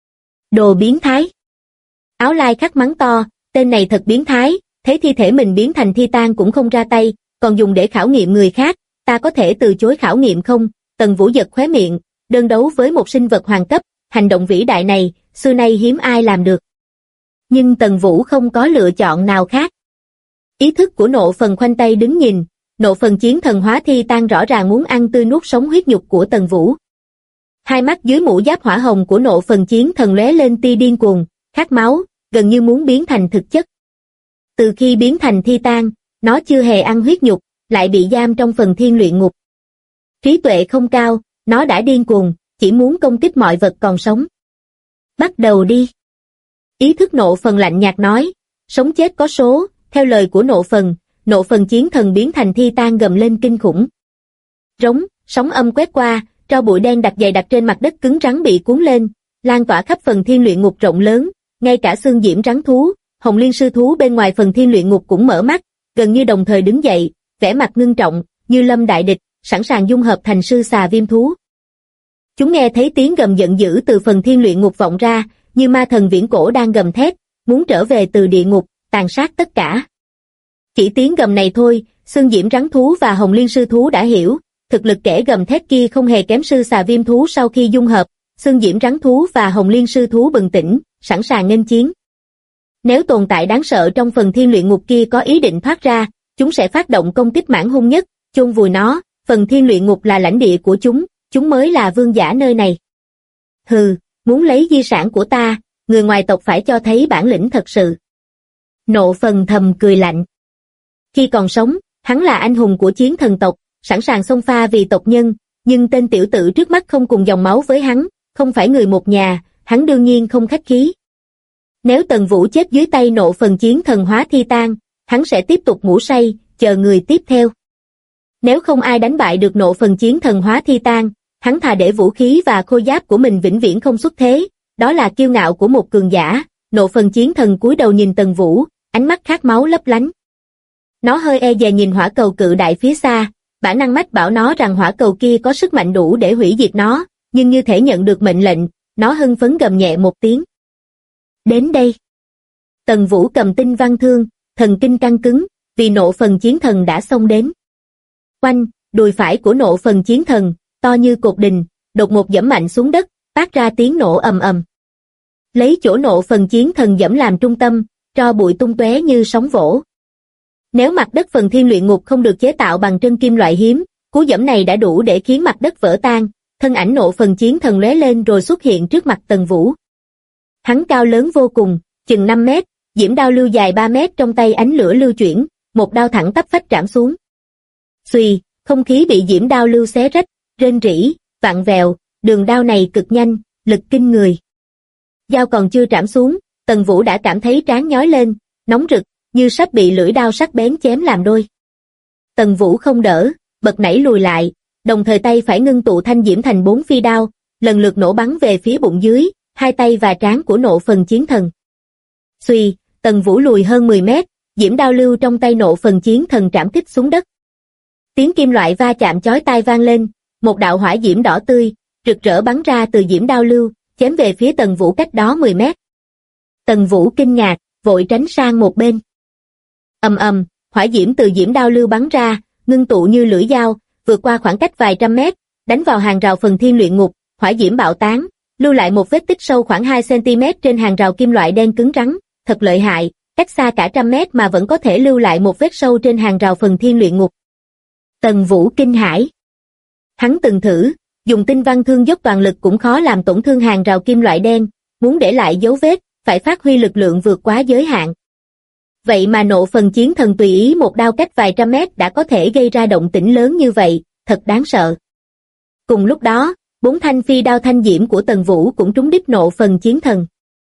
Đồ biến thái. Áo lai khắc mắng to, tên này thật biến thái, thấy thi thể mình biến thành thi tan cũng không ra tay, còn dùng để khảo nghiệm người khác, ta có thể từ chối khảo nghiệm không? Tần Vũ giật khóe miệng, đơn đấu với một sinh vật hoàng cấp, hành động vĩ đại này, xưa nay hiếm ai làm được. Nhưng Tần Vũ không có lựa chọn nào khác. Ý thức của Nộ Phần khoanh tay đứng nhìn, Nộ Phần chiến thần hóa thi tan rõ ràng muốn ăn tươi nuốt sống huyết nhục của Tần Vũ. Hai mắt dưới mũ giáp hỏa hồng của Nộ Phần chiến thần lóe lên tia điên cuồng, khát máu, gần như muốn biến thành thực chất. Từ khi biến thành thi tan, nó chưa hề ăn huyết nhục, lại bị giam trong phần thiên luyện ngục. Trí tuệ không cao, nó đã điên cuồng, chỉ muốn công kích mọi vật còn sống. Bắt đầu đi. Ý thức Nộ Phần lạnh nhạt nói, sống chết có số, theo lời của Nộ Phần chiến thần biến thành thi tan gầm lên kinh khủng. Rống, sóng âm quét qua, tro bụi đen đặc dày đặc trên mặt đất cứng rắn bị cuốn lên, lan tỏa khắp phần thiên luyện ngục rộng lớn, ngay cả xương diễm rắn thú, Hồng Liên sư thú bên ngoài phần thiên luyện ngục cũng mở mắt, gần như đồng thời đứng dậy, vẻ mặt ngưng trọng, như lâm đại địch, sẵn sàng dung hợp thành sư xà viêm thú. Chúng nghe thấy tiếng gầm giận dữ từ phần thiên luyện ngục vọng ra, như ma thần viễn cổ đang gầm thét, muốn trở về từ địa ngục, tàn sát tất cả. Chỉ tiếng gầm này thôi, xương diễm rắn thú và Hồng Liên sư thú đã hiểu, thực lực kẻ gầm thét kia không hề kém sư xà viêm thú sau khi dung hợp, xương diễm rắn thú và Hồng Liên sư thú bừng tỉnh, sẵn sàng nghênh chiến. Nếu tồn tại đáng sợ trong phần thiên luyện ngục kia có ý định thoát ra, chúng sẽ phát động công kích mãn hung nhất, chôn vùi nó, phần thiên luyện ngục là lãnh địa của chúng mới là vương giả nơi này. Hừ, muốn lấy di sản của ta, người ngoài tộc phải cho thấy bản lĩnh thật sự. Nộ Phần thầm cười lạnh. Khi còn sống, hắn là anh hùng của chiến thần tộc, sẵn sàng xông pha vì tộc nhân, nhưng tên tiểu tử trước mắt không cùng dòng máu với hắn, không phải người một nhà, hắn đương nhiên không khách khí. Nếu Tần Vũ chết dưới tay Nộ Phần chiến thần hóa thi tan, hắn sẽ tiếp tục ngủ say, chờ người tiếp theo. Nếu không ai đánh bại được Nộ Phần chiến thần hóa thi tan, hắn thà để vũ khí và khôi giáp của mình vĩnh viễn không xuất thế, đó là kiêu ngạo của một cường giả. Nộ Phần chiến thần cúi đầu nhìn Tần Vũ, ánh mắt khát máu lấp lánh. Nó hơi e dè nhìn hỏa cầu cự đại phía xa, bản năng mách bảo nó rằng hỏa cầu kia có sức mạnh đủ để hủy diệt nó, nhưng như thể nhận được mệnh lệnh, nó hưng phấn gầm nhẹ một tiếng. Đến đây. Tần Vũ cầm tinh văn thương, thần kinh căng cứng, vì Nộ Phần chiến thần đã xông đến. Oanh, đùi phải của Nộ Phần chiến thần, to như cột đình, đột ngột giẫm mạnh xuống đất, phát ra tiếng nổ ầm ầm. Lấy chỗ nộ phần chiến thần dẫm làm trung tâm, tro bụi tung tóe như sóng vỗ. Nếu mặt đất phần thiên luyện ngục không được chế tạo bằng trân kim loại hiếm, cú dẫm này đã đủ để khiến mặt đất vỡ tan, thân ảnh nộ phần chiến thần lóe lên rồi xuất hiện trước mặt Tần Vũ. Hắn cao lớn vô cùng, chừng 5 mét, diễm đao lưu dài 3 mét trong tay ánh lửa lưu chuyển, một đao thẳng tắp phách trảm xuống. Xuy, không khí bị diễm đao lưu xé rách, rên rỉ, vặn vẹo, đường đao này cực nhanh, lực kinh người. Dao còn chưa trảm xuống, Tần Vũ đã cảm thấy trán nhói lên, nóng rực, như sắp bị lưỡi đao sắc bén chém làm đôi. Tần Vũ không đỡ, bật nảy lùi lại, đồng thời tay phải ngưng tụ thanh diễm thành 4 phi đao, lần lượt nổ bắn về phía bụng dưới, hai tay và trán của nộ phần chiến thần. Xuy, Tần Vũ lùi hơn 10 mét, diễm đao lưu trong tay nộ phần chiến thần trảm kích xuống đất. Tiếng kim loại va chạm chói tai vang lên, một đạo hỏa diễm đỏ tươi, rực rỡ bắn ra từ diễm đao lưu, chém về phía Tần Vũ cách đó 10 mét. Tần Vũ kinh ngạc, vội tránh sang một bên. Ầm ầm, hỏa diễm từ diễm đao lưu bắn ra, ngưng tụ như lưỡi dao, vượt qua khoảng cách vài trăm mét, đánh vào hàng rào phần thiên luyện ngục, hỏa diễm bạo tán, lưu lại một vết tích sâu khoảng 2 cm trên hàng rào kim loại đen cứng rắn, thật lợi hại, cách xa cả trăm mét mà vẫn có thể lưu lại một vết sâu trên hàng rào phần thiên luyện ngục. Tần Vũ kinh hãi. Hắn từng thử, dùng tinh văn thương dốc toàn lực cũng khó làm tổn thương hàng rào kim loại đen, muốn để lại dấu vết, phải phát huy lực lượng vượt quá giới hạn. Vậy mà nộ phần chiến thần tùy ý một đao cách vài trăm mét đã có thể gây ra động tĩnh lớn như vậy, thật đáng sợ. Cùng lúc đó, 4 thanh phi đao thanh diễm của Tần Vũ cũng trúng đích nộ phần chiến thần.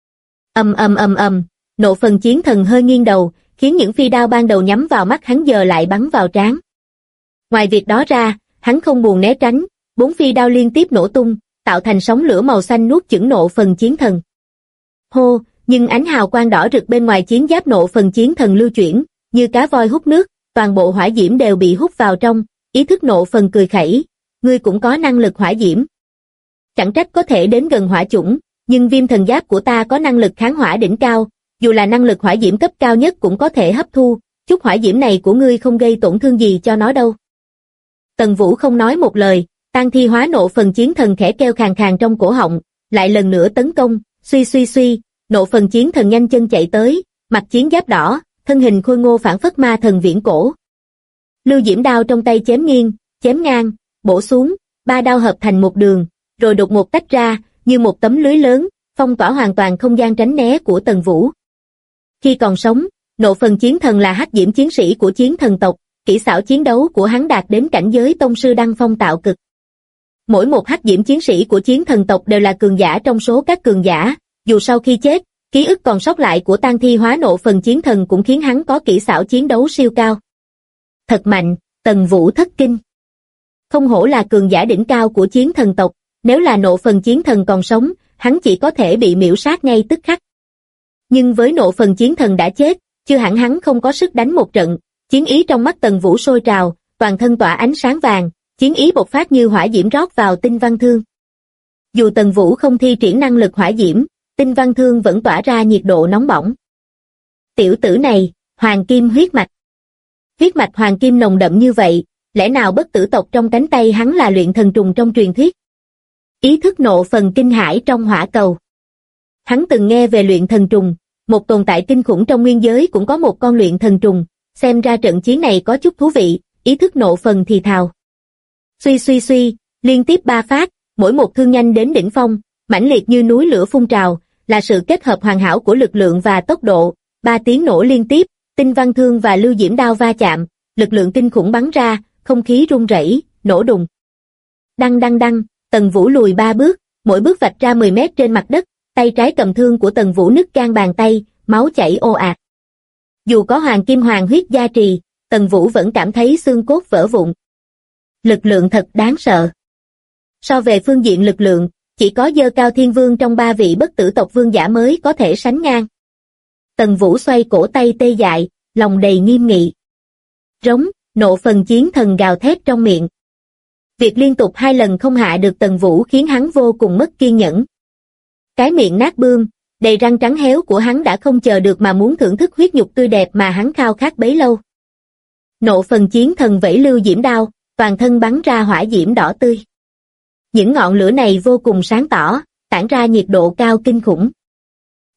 Ầm, nộ phần chiến thần hơi nghiêng đầu, khiến những phi đao ban đầu nhắm vào mắt hắn giờ lại bắn vào trán. Ngoài việc đó ra, hắn không buồn né tránh, 4 phi đao liên tiếp nổ tung, tạo thành sóng lửa màu xanh nuốt chửng nộ phần chiến thần. Hô, nhưng ánh hào quang đỏ rực bên ngoài chiến giáp nộ phần chiến thần lưu chuyển, như cá voi hút nước, toàn bộ hỏa diễm đều bị hút vào trong, ý thức nộ phần cười khẩy, ngươi cũng có năng lực hỏa diễm. Chẳng trách có thể đến gần hỏa chủng, nhưng viêm thần giáp của ta có năng lực kháng hỏa đỉnh cao, dù là năng lực hỏa diễm cấp cao nhất cũng có thể hấp thu, chút hỏa diễm này của ngươi không gây tổn thương gì cho nó đâu. Tần Vũ không nói một lời, tang thi hóa nộ phần chiến thần khẽ kêu khàn khàn trong cổ họng, lại lần nữa tấn công, suy, nộ phần chiến thần nhanh chân chạy tới, mặc chiến giáp đỏ, thân hình khôi ngô phảng phất ma thần viễn cổ. Lưu diễm đao trong tay chém nghiêng, chém ngang, bổ xuống, 3 đao hợp thành một đường, rồi đột ngột tách ra, như một tấm lưới lớn, phong tỏa hoàn toàn không gian tránh né của Tần Vũ. Khi còn sống, nộ phần chiến thần là hắc diễm chiến sĩ của chiến thần tộc, kỹ xảo chiến đấu của hắn đạt đến cảnh giới tông sư đăng phong tạo cực. Mỗi một hắc diễm chiến sĩ của chiến thần tộc đều là cường giả trong số các cường giả, dù sau khi chết, ký ức còn sót lại của tang thi hóa nộ phần chiến thần cũng khiến hắn có kỹ xảo chiến đấu siêu cao. Thật mạnh, Tần Vũ thất kinh. Không hổ là cường giả đỉnh cao của chiến thần tộc, nếu là nộ phần chiến thần còn sống, hắn chỉ có thể bị miễu sát ngay tức khắc. Nhưng với nộ phần chiến thần đã chết, chưa hẳn hắn không có sức đánh một trận, chiến ý trong mắt Tần Vũ sôi trào, toàn thân tỏa ánh sáng vàng, chiến ý bộc phát như hỏa diễm rót vào tinh văn thương. Dù Tần Vũ không thi triển năng lực hỏa diễm, tinh văn thương vẫn tỏa ra nhiệt độ nóng bỏng. Tiểu tử này, hoàng kim huyết mạch. Huyết mạch hoàng kim nồng đậm như vậy, lẽ nào bất tử tộc trong cánh tay hắn là luyện thần trùng trong truyền thuyết? Ý thức nộ phần kinh hãi trong hỏa cầu. Hắn từng nghe về luyện thần trùng, một tồn tại kinh khủng trong nguyên giới cũng có một con luyện thần trùng, xem ra trận chiến này có chút thú vị, ý thức nộ phần thì thào. Suy, liên tiếp 3 phát, mỗi một thương nhanh đến đỉnh phong, mãnh liệt như núi lửa phun trào, là sự kết hợp hoàn hảo của lực lượng và tốc độ, 3 tiếng nổ liên tiếp, tinh văn thương và lưu diễm đao va chạm, lực lượng kinh khủng bắn ra, không khí rung rẩy, nổ đùng. Đăng, Tần Vũ lùi 3 bước, mỗi bước vạch ra 10 mét trên mặt đất, tay trái cầm thương của Tần Vũ nứt gan bàn tay, máu chảy ồ ạt. Dù có hoàng kim hoàng huyết gia trì, Tần Vũ vẫn cảm thấy xương cốt vỡ vụn. Lực lượng thật đáng sợ. So về phương diện lực lượng, chỉ có Dơ Cao Thiên Vương trong 3 vị bất tử tộc vương giả mới có thể sánh ngang. Tần Vũ xoay cổ tay tê dại, lòng đầy nghiêm nghị. Rống, nộ phần chiến thần gào thét trong miệng. Việc liên tục 2 lần không hạ được Tần Vũ khiến hắn vô cùng mất kiên nhẫn. Cái miệng nát bươm, đầy răng trắng héo của hắn đã không chờ được mà muốn thưởng thức huyết nhục tươi đẹp mà hắn khao khát bấy lâu. Nộ phần chiến thần vẫy lưu diễm đao, toàn thân bắn ra hỏa diễm đỏ tươi. Những ngọn lửa này vô cùng sáng tỏ, tản ra nhiệt độ cao kinh khủng.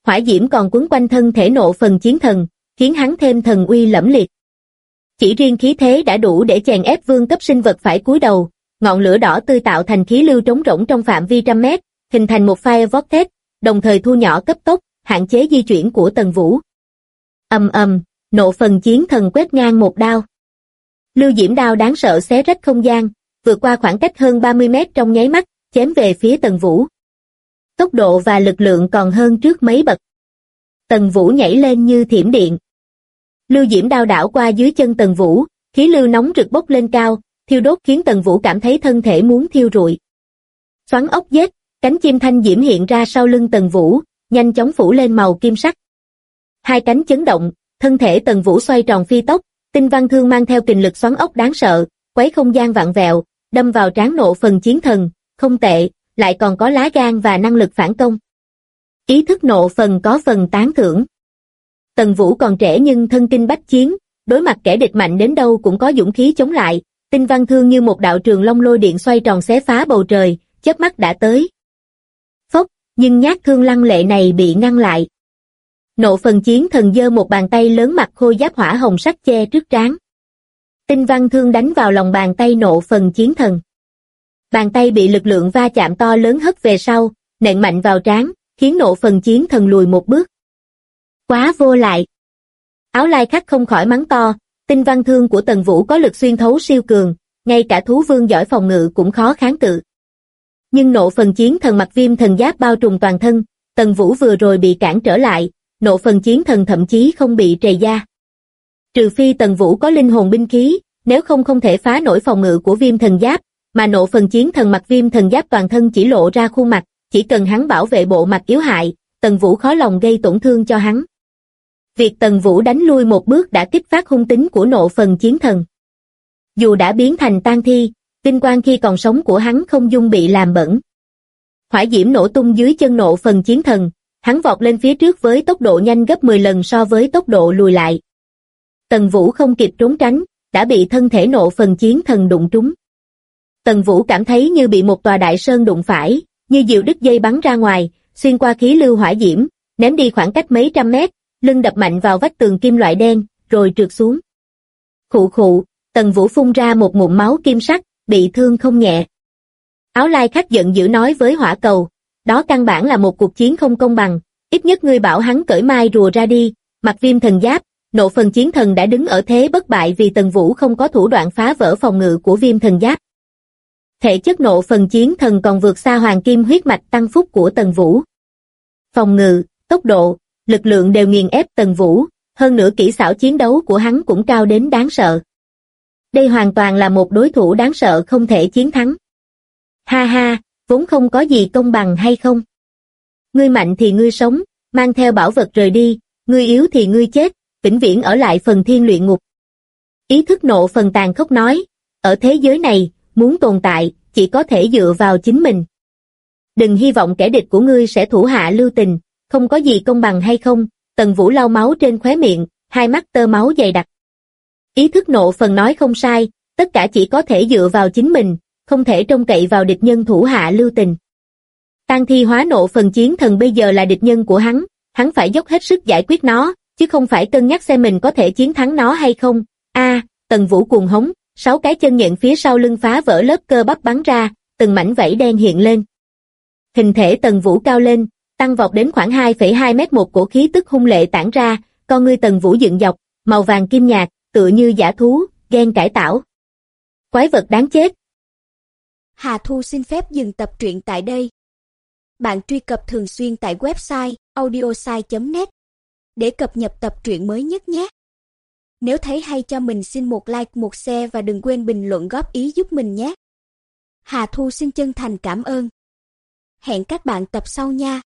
Hỏa diễm còn quấn quanh thân thể Nộ Phần Chiến Thần, khiến hắn thêm thần uy lẫm liệt. Chỉ riêng khí thế đã đủ để chèn ép vương cấp sinh vật phải cúi đầu, ngọn lửa đỏ tươi tạo thành khí lưu trống rỗng trong phạm vi trăm mét, hình thành một fire vortex, đồng thời thu nhỏ cấp tốc, hạn chế di chuyển của Tần Vũ. Ầm ầm, Nộ Phần Chiến Thần quét ngang một đao. Lưu diễm đao đáng sợ xé rách không gian, vượt qua khoảng cách hơn 30 mét trong nháy mắt, chém về phía Tần Vũ. Tốc độ và lực lượng còn hơn trước mấy bậc. Tần Vũ nhảy lên như thiểm điện. Lưu diễm đao đảo qua dưới chân Tần Vũ, khí lưu nóng rực bốc lên cao, thiêu đốt khiến Tần Vũ cảm thấy thân thể muốn thiêu rụi. Xoắn ốc giết, cánh chim thanh diễm hiện ra sau lưng Tần Vũ, nhanh chóng phủ lên màu kim sắc. Hai cánh chấn động, thân thể Tần Vũ xoay tròn phi tốc, tinh văn thương mang theo kình lực xoắn ốc đáng sợ, quấy không gian vặn vẹo, đâm vào trán Nộ Phần Chiến Thần, không tệ, lại còn có lá gan và năng lực phản công. Ý thức Nộ Phần có phần tán thưởng. Tần Vũ còn trẻ nhưng thân kinh bách chiến, đối mặt kẻ địch mạnh đến đâu cũng có dũng khí chống lại, tinh văn thương như một đạo trường long lôi điện xoay tròn xé phá bầu trời, chớp mắt đã tới. Phốc, nhưng nhát thương lăng lệ này bị ngăn lại. Nộ Phần Chiến Thần giơ một bàn tay lớn mặc khôi giáp hỏa hồng sắc che trước trán. Tinh văn thương đánh vào lòng bàn tay Nộ Phần Chiến Thần. Bàn tay bị lực lượng va chạm to lớn hất về sau, nện mạnh vào trán, khiến Nộ Phần Chiến Thần lùi một bước. Quá vô lại. Áo Lai Khắc không khỏi mắng to, tinh văn thương của Tần Vũ có lực xuyên thấu siêu cường, ngay cả thú vương giỏi phòng ngự cũng khó kháng cự. Nhưng Nộ Phần Chiến Thần mặc viêm thần giáp bao trùm toàn thân, Tần Vũ vừa rồi bị cản trở lại, Nộ Phần Chiến Thần thậm chí không bị trầy da. Trừ phi Tần Vũ có linh hồn binh khí, nếu không thể phá nổi phòng ngự của viêm thần giáp, mà Nộ Phần Chiến Thần mặc viêm thần giáp toàn thân chỉ lộ ra khuôn mặt, chỉ cần hắn bảo vệ bộ mặt yếu hại, Tần Vũ khó lòng gây tổn thương cho hắn. Việc Tần Vũ đánh lui một bước đã kích phát hung tính của Nộ Phần Chiến Thần. Dù đã biến thành tang thi, vinh quang khi còn sống của hắn không dung bị làm bẩn. Hỏa diễm nổ tung dưới chân Nộ Phần Chiến Thần, hắn vọt lên phía trước với tốc độ nhanh gấp 10 lần so với tốc độ lùi lại. Tần Vũ không kịp trốn tránh, đã bị thân thể Nộ Phần Chiến Thần đụng trúng. Tần Vũ cảm thấy như bị một tòa đại sơn đụng phải, như diều đứt dây bắn ra ngoài, xuyên qua khí lưu hỏa diễm, ném đi khoảng cách mấy trăm mét, lưng đập mạnh vào vách tường kim loại đen, rồi trượt xuống. Khụ khụ, Tần Vũ phun ra một ngụm máu kim sắc, bị thương không nhẹ. Áo Lai Khắc giận dữ nói với Hỏa Cầu, đó căn bản là một cuộc chiến không công bằng, ít nhất ngươi bảo hắn cởi mai rùa ra đi, mặc viêm thần giáp. Nộ Phần Chiến Thần đã đứng ở thế bất bại vì Tần Vũ không có thủ đoạn phá vỡ phòng ngự của viêm thần giáp. Thể chất Nộ Phần Chiến Thần còn vượt xa hoàng kim huyết mạch tăng phúc của Tần Vũ. Phòng ngự, tốc độ, lực lượng đều nghiền ép Tần Vũ, hơn nữa kỹ xảo chiến đấu của hắn cũng cao đến đáng sợ. Đây hoàn toàn là một đối thủ đáng sợ không thể chiến thắng. Ha ha, vốn không có gì công bằng hay không? Ngươi mạnh thì ngươi sống, mang theo bảo vật rời đi, ngươi yếu thì ngươi chết, vĩnh viễn ở lại phần thiên luyện ngục. Ý thức Nộ Phần tàn khốc nói, ở thế giới này, muốn tồn tại, chỉ có thể dựa vào chính mình. Đừng hy vọng kẻ địch của ngươi sẽ thủ hạ lưu tình, không có gì công bằng hay không. Tần Vũ lau máu trên khóe miệng, hai mắt tơ máu dày đặc. Ý thức Nộ Phần nói không sai, tất cả chỉ có thể dựa vào chính mình, không thể trông cậy vào địch nhân thủ hạ lưu tình. Tang thi hóa Nộ Phần Chiến Thần bây giờ là địch nhân của hắn phải dốc hết sức giải quyết nó, chứ không phải cân nhắc xem mình có thể chiến thắng nó hay không. Tần Vũ cuồng hống, 6 cái chân nhện phía sau lưng phá vỡ lớp cơ bắp bắn ra, từng mảnh vảy đen hiện lên. Hình thể Tần Vũ cao lên, tăng vọt đến khoảng 2,2 mét, một cổ khí tức hung lệ tản ra, con ngươi Tần Vũ dựng dọc, màu vàng kim nhạt, tựa như dã thú, gen cải tạo. Quái vật đáng chết. Hà Thu xin phép dừng tập truyện tại đây. Bạn truy cập thường xuyên tại website audiosai.net để cập nhật tập truyện mới nhất nhé. Nếu thấy hay cho mình xin một like, một share và đừng quên bình luận góp ý giúp mình nhé. Hà Thu xin chân thành cảm ơn. Hẹn các bạn tập sau nha.